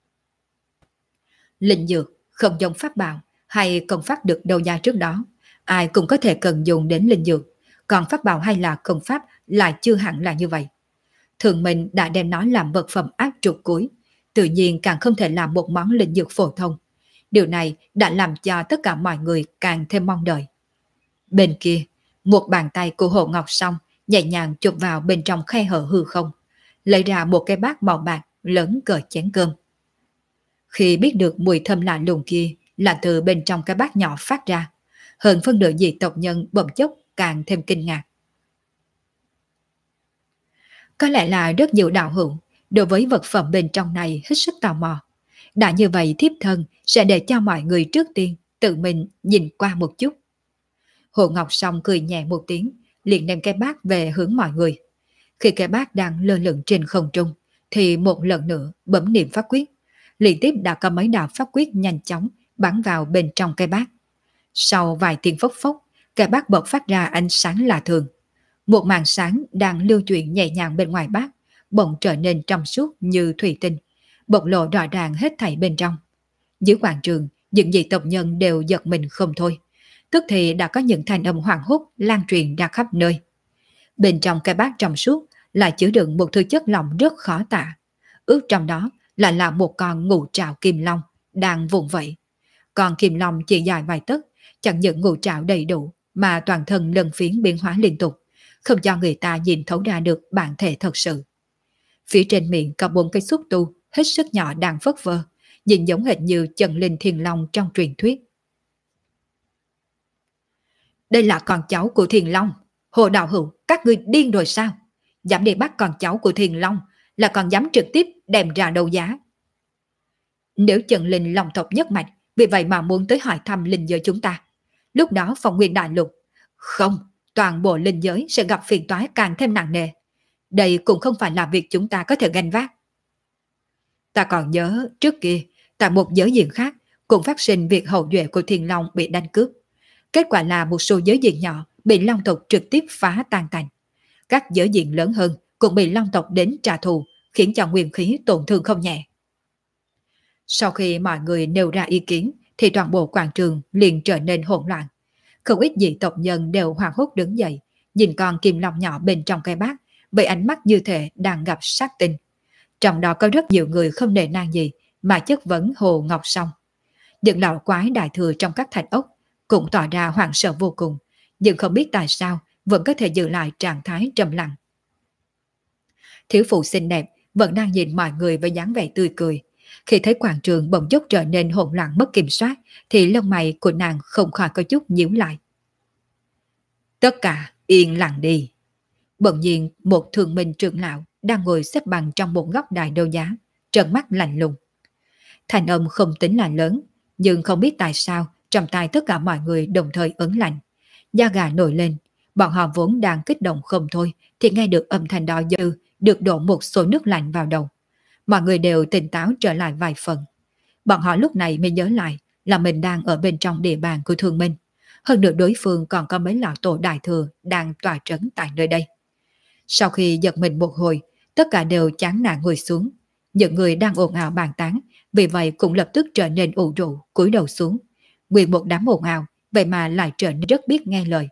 A: Linh dược không giống pháp bảo hay công pháp được đấu giá trước đó. Ai cũng có thể cần dùng đến linh dược. Còn pháp bảo hay là công pháp lại chưa hẳn là như vậy. Thường mình đã đem nó làm vật phẩm áp trục cuối, tự nhiên càng không thể làm một món linh dược phổ thông. Điều này đã làm cho tất cả mọi người càng thêm mong đợi. Bên kia, một bàn tay của Hồ Ngọc Song nhẹ nhàng chụp vào bên trong khe hở hư không, lấy ra một cái bát màu bạc lớn cỡ chén cơm. Khi biết được mùi thơm lạ lùng kia là từ bên trong cái bát nhỏ phát ra, hơn phân nửa dị tộc nhân bỗng chốc càng thêm kinh ngạc. Có lẽ là rất nhiều đạo hữu đối với vật phẩm bên trong này hết sức tò mò. Đã như vậy thiếp thân sẽ để cho mọi người trước tiên tự mình nhìn qua một chút. Hồ Ngọc Song cười nhẹ một tiếng, liền đem cái bát về hướng mọi người. Khi cái bát đang lơ lửng trên không trung, thì một lần nữa bấm niệm pháp quyết. Liên tiếp đã có mấy đạo pháp quyết nhanh chóng bắn vào bên trong cái bát. Sau vài tiếng phốc phốc, cái bát bật phát ra ánh sáng lạ thường. Một màn sáng đang lưu chuyển nhẹ nhàng bên ngoài bát, bỗng trở nên trong suốt như thủy tinh, bộc lộ rõ ràng hết thảy bên trong. Dưới quảng trường, những vị tộc nhân đều giật mình không thôi. Tức thì đã có những thanh âm hoảng hốt lan truyền ra khắp nơi. Bên trong cái bát trong suốt lại chứa đựng một thứ chất lỏng rất khó tả. Ước trong đó là một con ngũ trảo kim long đang vùng vẫy. Con kim long chỉ dài vài tấc, chẳng những ngũ trảo đầy đủ mà toàn thân lân phiến biến hóa liên tục, không cho người ta nhìn thấu ra được bản thể thật sự. Phía trên miệng có 4 cái xúc tu hết sức nhỏ đang phất phơ, nhìn giống hệt như chân linh thiên long trong truyền thuyết. Đây là con cháu của Thiền Long. Hồ Đạo Hữu, các ngươi điên rồi sao? Dám đi bắt con cháu của Thiền Long là còn dám trực tiếp đem ra đấu giá. Nếu Chân Linh Long tộc nhất mạch vì vậy mà muốn tới hỏi thăm linh giới chúng ta, lúc đó Phong Nguyên Đại Lục, không, toàn bộ linh giới sẽ gặp phiền toái càng thêm nặng nề. Đây cũng không phải là việc chúng ta có thể gánh vác. Ta còn nhớ trước kia, tại một giới diện khác cũng phát sinh việc hậu duệ của Thiền Long bị đánh cướp. Kết quả là một số giới diện nhỏ bị Long tộc trực tiếp phá tan tành. Các giới diện lớn hơn cũng bị Long tộc đến trả thù, khiến cho nguyên khí tổn thương không nhẹ. Sau khi mọi người nêu ra ý kiến thì toàn bộ quảng trường liền trở nên hỗn loạn. Không ít dị tộc nhân đều hoảng hốt đứng dậy, nhìn con kim long nhỏ bên trong cái bát với ánh mắt như thể đang gặp sát tinh. Trong đó có rất nhiều người không nề nang gì mà chất vấn Hồ Ngọc Song. Những lão quái đại thừa trong các thạch ốc cũng tỏ ra hoảng sợ vô cùng, nhưng không biết tại sao vẫn có thể giữ lại trạng thái trầm lặng. Thiếu phụ xinh đẹp vẫn đang nhìn mọi người với dáng vẻ tươi cười. Khi thấy quảng trường bỗng chốc trở nên hỗn loạn mất kiểm soát thì lông mày của nàng không khỏi có chút nhíu lại. Tất cả yên lặng đi. Bỗng nhiên một thường minh trưởng lão đang ngồi xếp bằng trong một góc đài đấu giá, trợn mắt lạnh lùng. Thành âm không tính là lớn, nhưng không biết tại sao trong tai tất cả mọi người đồng thời ớn lạnh. Da gà nổi lên, bọn họ vốn đang kích động không thôi thì nghe được âm thanh đó như được đổ một số nước lạnh vào đầu. Mọi người đều tỉnh táo trở lại vài phần. Bọn họ lúc này mới nhớ lại là mình đang ở bên trong địa bàn của Thương Minh. Hơn nữa đối phương còn có mấy lão tổ đại thừa đang tỏa trấn tại nơi đây. Sau khi giật mình một hồi, tất cả đều chán nản ngồi xuống. Những người đang ồn ào bàn tán, vì vậy cũng lập tức trở nên ủ rũ, cúi đầu xuống. Nguyên một đám ồn ào, vậy mà lại trở nên rất biết nghe lời.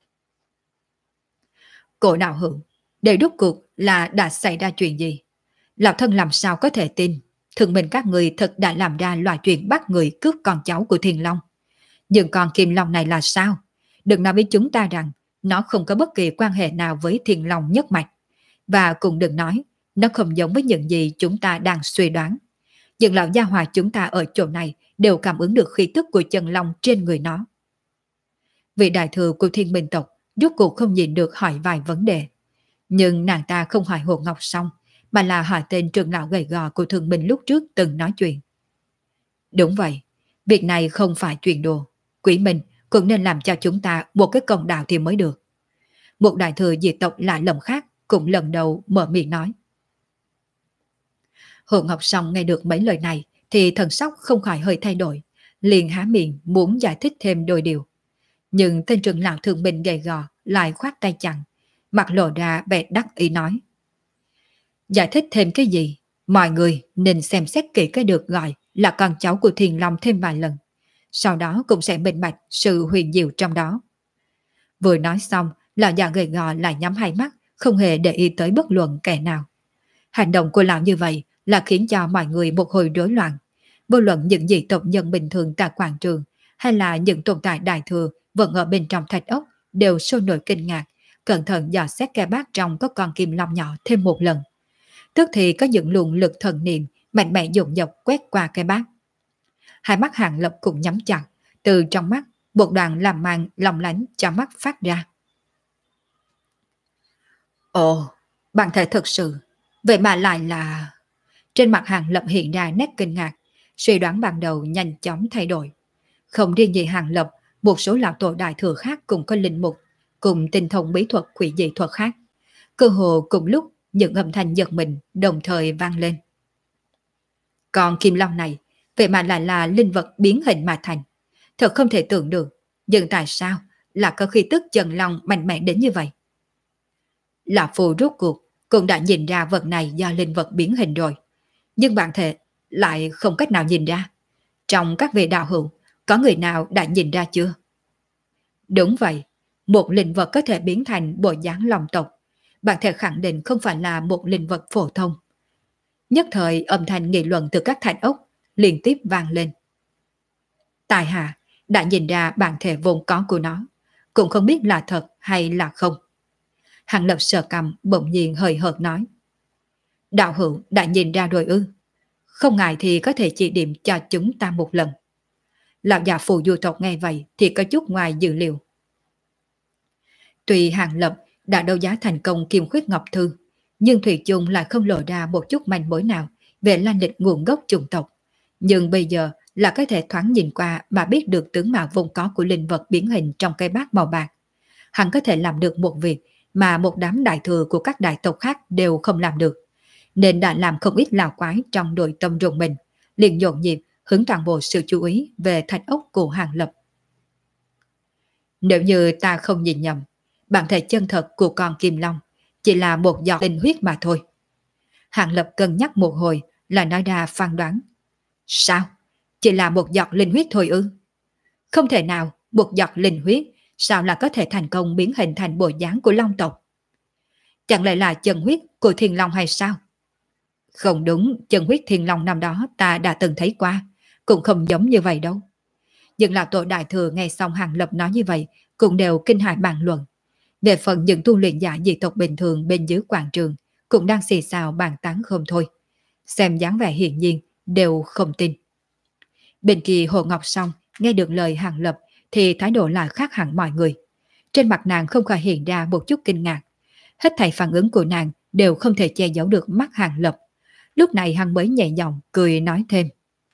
A: Cổ Đạo Hữu, để rốt cuộc là đã xảy ra chuyện gì? Lão thân làm sao có thể tin Thường Minh các người thật đã làm ra loại chuyện bắt người cướp con cháu của Thiên Long. Nhưng con Kim Long này là sao? Đừng nói với chúng ta rằng nó không có bất kỳ quan hệ nào với Thiên Long nhất mạch. Và cũng đừng nói nó không giống với những gì chúng ta đang suy đoán. Những lão gia hòa chúng ta ở chỗ này đều cảm ứng được khí tức của chân long trên người nó. Vị đại thừa của Thiên Minh tộc rốt cuộc không nhìn được hỏi vài vấn đề. Nhưng nàng ta không hỏi Hồ Ngọc Song, mà là hỏi tên trưởng lão gầy gò của Thường Minh lúc trước từng nói chuyện. Đúng vậy, việc này không phải chuyện đùa. Quỷ Minh cũng nên làm cho chúng ta một cái công đạo thì mới được. Một đại thừa diệt tộc lạ lẫm khác cũng lần đầu mở miệng nói. Hồ Ngọc Song nghe được mấy lời này thì thần sắc không khỏi hơi thay đổi, liền há miệng muốn giải thích thêm đôi điều. Nhưng tên trưởng lão Thường Minh gầy gò lại khoát tay chặn, mặt lộ ra vẻ đắc ý nói. Giải thích thêm cái gì? Mọi người nên xem xét kỹ cái được gọi là con cháu của Thiền Long thêm vài lần. Sau đó cũng sẽ minh bạch sự huyền diệu trong đó. Vừa nói xong, lão già gầy gò lại nhắm hai mắt, không hề để ý tới bất luận kẻ nào. Hành động của lão như vậy là khiến cho mọi người một hồi rối loạn. Vô luận những dị tộc nhân bình thường tại quảng trường hay là những tồn tại đại thừa vẫn ở bên trong thạch ốc đều sôi nổi kinh ngạc, cẩn thận dò xét cái bát trong có con kim long nhỏ thêm một lần. Tức thì có những luồng lực thần niệm mạnh mẽ dồn dập quét qua cái bát. Hai mắt Hàng Lập cũng nhắm chặt, từ trong mắt một đoàn làm màn lòng lánh cho mắt phát ra. Ồ, bạn thể thật sự, vậy mà lại là... Trên mặt Hàng Lập hiện ra nét kinh ngạc, suy đoán ban đầu nhanh chóng thay đổi. Không riêng gì Hàng Lập, một số lão tổ đại thừa khác cũng có linh mục, cùng tinh thông bí thuật quỷ dị thuật khác. Cơ hồ cùng lúc những âm thanh giật mình đồng thời vang lên. Còn Kim Long này, vậy mà lại là linh vật biến hình mà thành. Thật không thể tưởng được, nhưng tại sao là có khí tức chân long mạnh mẽ đến như vậy? Lão Phù rốt cuộc cũng đã nhìn ra vật này do linh vật biến hình rồi. Nhưng bản thể lại không cách nào nhìn ra. Trong các vị đạo hữu, có người nào đã nhìn ra chưa? Đúng vậy, một linh vật có thể biến thành bộ dáng long tộc. Bản thể khẳng định không phải là một linh vật phổ thông. Nhất thời âm thanh nghị luận từ các thành ốc liên tiếp vang lên. Tài hạ đã nhìn ra bản thể vốn có của nó, cũng không biết là thật hay là không. Hàng Lập sờ cằm bỗng nhiên hơi hợt nói. Đạo hữu đã nhìn ra rồi ư? Không ngại thì có thể chỉ điểm cho chúng ta một lần. Lão già phù du tộc nghe vậy thì có chút ngoài dự liệu. Tuy Hàng Lập đã đấu giá thành công Kim Khuyết Ngọc Thư, nhưng Thủy chung lại không lộ ra một chút manh mối nào về lai lịch nguồn gốc chủng tộc. Nhưng bây giờ là có thể thoáng nhìn qua mà biết được tướng mạo vốn có của linh vật biến hình trong cây bát màu bạc. Hắn có thể làm được một việc mà một đám đại thừa của các đại tộc khác đều không làm được, nên đã làm không ít lào quái trong nội tâm rùng mình, liền nhộn nhịp hướng toàn bộ sự chú ý về thạch ốc của Hàng Lập. Nếu như ta không nhìn nhầm, bản thể chân thật của con Kim Long chỉ là một giọt tinh huyết mà thôi. Hàng Lập cân nhắc một hồi là nói ra phán đoán. Sao? Chỉ là một giọt linh huyết thôi ư? Không thể nào, một giọt linh huyết sao là có thể thành công biến hình thành bộ dáng của Long tộc? Chẳng lẽ là chân huyết của Thiên Long hay sao? Không đúng, chân huyết Thiên Long năm đó ta đã từng thấy qua, cũng không giống như vậy đâu. Nhưng là tổ đại thừa nghe xong Hàng Lập nói như vậy, cũng đều kinh hãi bàn luận. Về phần những tu luyện giả dị tộc bình thường bên dưới quảng trường, cũng đang xì xào bàn tán không thôi. Xem dáng vẻ hiển nhiên, đều không tin. Bên kia Hồ Ngọc Song nghe được lời Hàng Lập thì thái độ lại khác hẳn mọi người. Trên mặt nàng không khỏi hiện ra một chút kinh ngạc. Hết thảy phản ứng của nàng đều không thể che giấu được mắt Hàng Lập. Lúc này hắn mới nhẹ giọng cười nói thêm.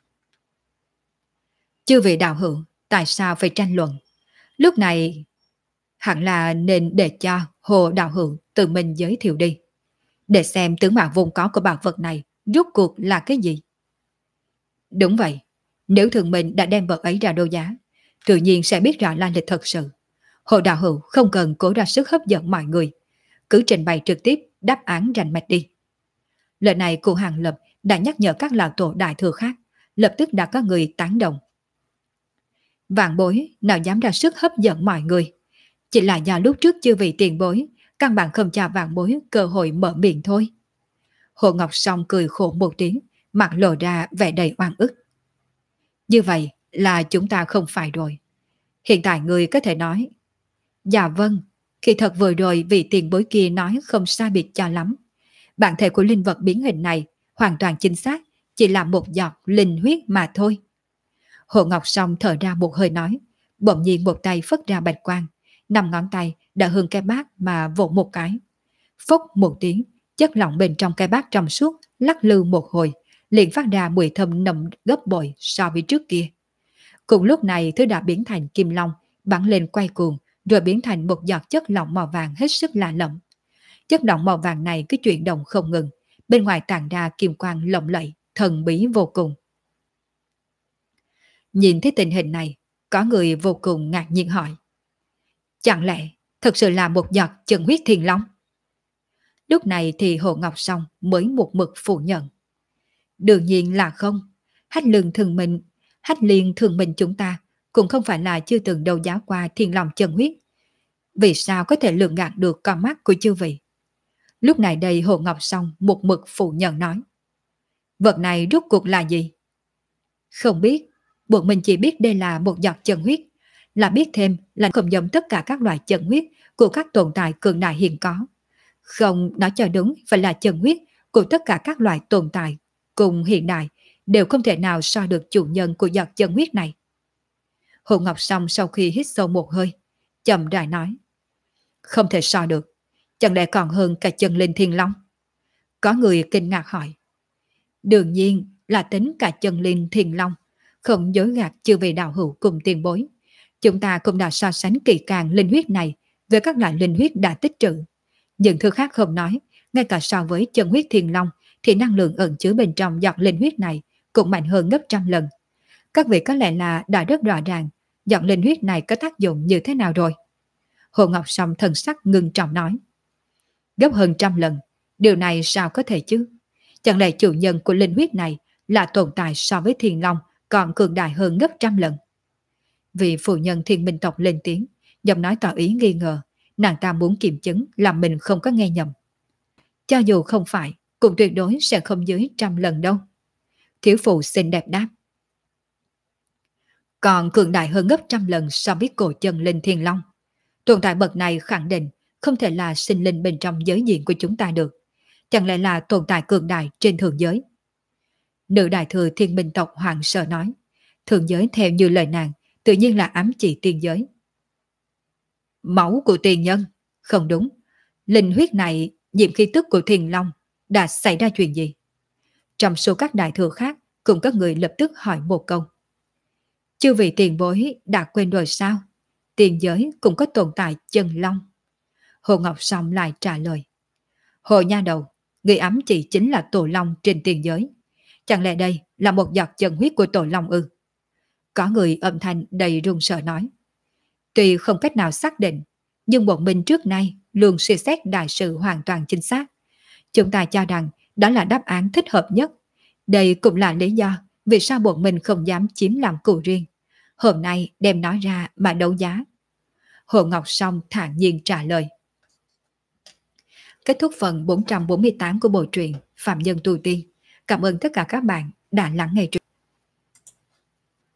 A: Chư vị đạo hữu, tại sao phải tranh luận? Lúc này hẳn là nên để cho Hồ đạo hữu tự mình giới thiệu đi, để xem tướng mạo vốn có của bảo vật này rốt cuộc là cái gì. Đúng vậy, nếu thường mình đã đem vật ấy ra đấu giá, tự nhiên sẽ biết rõ lai lịch thật sự. Hồ đạo hữu không cần cố ra sức hấp dẫn mọi người, cứ trình bày trực tiếp đáp án rành mạch đi. Lời này của Hàng Lập đã nhắc nhở các lão tổ đại thừa khác, lập tức đã có người tán đồng. Vạn bối nào dám ra sức hấp dẫn mọi người, chỉ là do lúc trước chưa vị tiền bối, căn bản không cho vạn bối cơ hội mở miệng thôi. Hồ Ngọc Song cười khổ một tiếng, mặt lộ ra vẻ đầy oan ức. Như vậy là chúng ta không phải rồi. Hiện tại người có thể nói. Dạ vâng, khi thật vừa rồi vị tiền bối kia nói không sai biệt cho lắm. Bản thể của linh vật biến hình này hoàn toàn chính xác, chỉ là một giọt linh huyết mà thôi. Hồ Ngọc Song thở ra một hơi nói, bỗng nhiên một tay phất ra bạch quang, 5 ngón tay đã hương cái bát mà vỗ một cái. Phốc một tiếng, chất lỏng bên trong cái bát trong suốt lắc lư một hồi, liền phát ra mùi thơm nồng gấp bội so với trước kia. Cùng lúc này thứ đã biến thành kim long, bắn lên quay cuồng, rồi biến thành một giọt chất lỏng màu vàng hết sức lạ lẫm. Chất lỏng màu vàng này cứ chuyển động không ngừng, bên ngoài tản ra kim quang lộng lẫy, thần bí vô cùng. Nhìn thấy tình hình này, có người vô cùng ngạc nhiên hỏi. Chẳng lẽ thật sự là một giọt chân huyết thiên long? Lúc này thì Hồ Ngọc Song mới một mực phủ nhận. Đương nhiên là không. Hách liên thường mình chúng ta cũng không phải là chưa từng đấu giá qua thiên long chân huyết. Vì sao có thể lường gạt được con mắt của chư vị? Lúc này đây Hồ Ngọc Song một mực phủ nhận nói. Vật này rốt cuộc là gì? Không biết, bọn mình chỉ biết đây là một giọt chân huyết, là biết thêm là không giống tất cả các loại chân huyết của các tồn tại cường đại hiện có. Không nói cho đúng phải là chân huyết của tất cả các loại tồn tại cùng hiện đại đều không thể nào so được chủ nhân của giọt chân huyết này. Hồ Ngọc Song sau khi hít sâu một hơi, chậm rãi nói. Không thể so được, chẳng lẽ còn hơn cả chân linh thiên long? Có người kinh ngạc hỏi. Đương nhiên là tính cả chân linh thiên long, không dối gạt chư vị đạo hữu cùng tiền bối. Chúng ta cũng đã so sánh kỹ càng linh huyết này với các loại linh huyết đã tích trữ. Những thứ khác không nói, ngay cả so với chân huyết thiên long thì năng lượng ẩn chứa bên trong giọt linh huyết này cũng mạnh hơn gấp trăm lần. Các vị có lẽ là đã rất rõ ràng giọt linh huyết này có tác dụng như thế nào rồi. Hồ Ngọc Song thần sắc ngưng trọng nói. Gấp hơn trăm lần, điều này sao có thể chứ? Chẳng lẽ chủ nhân của linh huyết này là tồn tại so với thiên long còn cường đại hơn gấp trăm lần? Vị phụ nhân Thiên Minh tộc lên tiếng, giọng nói tỏ ý nghi ngờ, nàng ta muốn kiểm chứng làm mình không có nghe nhầm. Cho dù không phải, cũng tuyệt đối sẽ không dưới trăm lần đâu. Thiếu phụ xinh đẹp đáp. Còn cường đại hơn gấp trăm lần so với cổ chân linh thiên long. Tồn tại bậc này khẳng định không thể là sinh linh bên trong giới diện của chúng ta được. Chẳng lẽ là tồn tại cường đại trên thượng giới? Nữ đại thừa Thiên Minh tộc hoảng sợ nói. Thượng giới theo như lời nàng, tự nhiên là ám chỉ tiên giới. Máu của tiền nhân, Không đúng, linh huyết này nhiễm khí tức của Thiền Long, đã xảy ra chuyện gì? Trong số các đại thừa khác cũng có người lập tức hỏi một câu. Chư vị tiền bối đã quên rồi sao? Tiền giới cũng có tồn tại chân long. Hồ Ngọc Song lại trả lời. Hồ nha đầu, người ấm chỉ chính là tổ long trên tiền giới. Chẳng lẽ đây là một giọt chân huyết của tổ long ư? Có người âm thanh đầy run sợ nói. Tuy không cách nào xác định, nhưng bọn mình trước nay luôn suy xét đại sự hoàn toàn chính xác. Chúng ta cho rằng đó là đáp án thích hợp nhất. Đây cũng là lý do vì sao bọn mình không dám chiếm làm cụ riêng. Hôm nay đem nói ra mà đấu giá. Hồ Ngọc Song thản nhiên trả lời. Kết thúc phần 448 của bộ truyện Phạm Nhân Tu Tiên. Cảm ơn tất cả các bạn đã lắng nghe.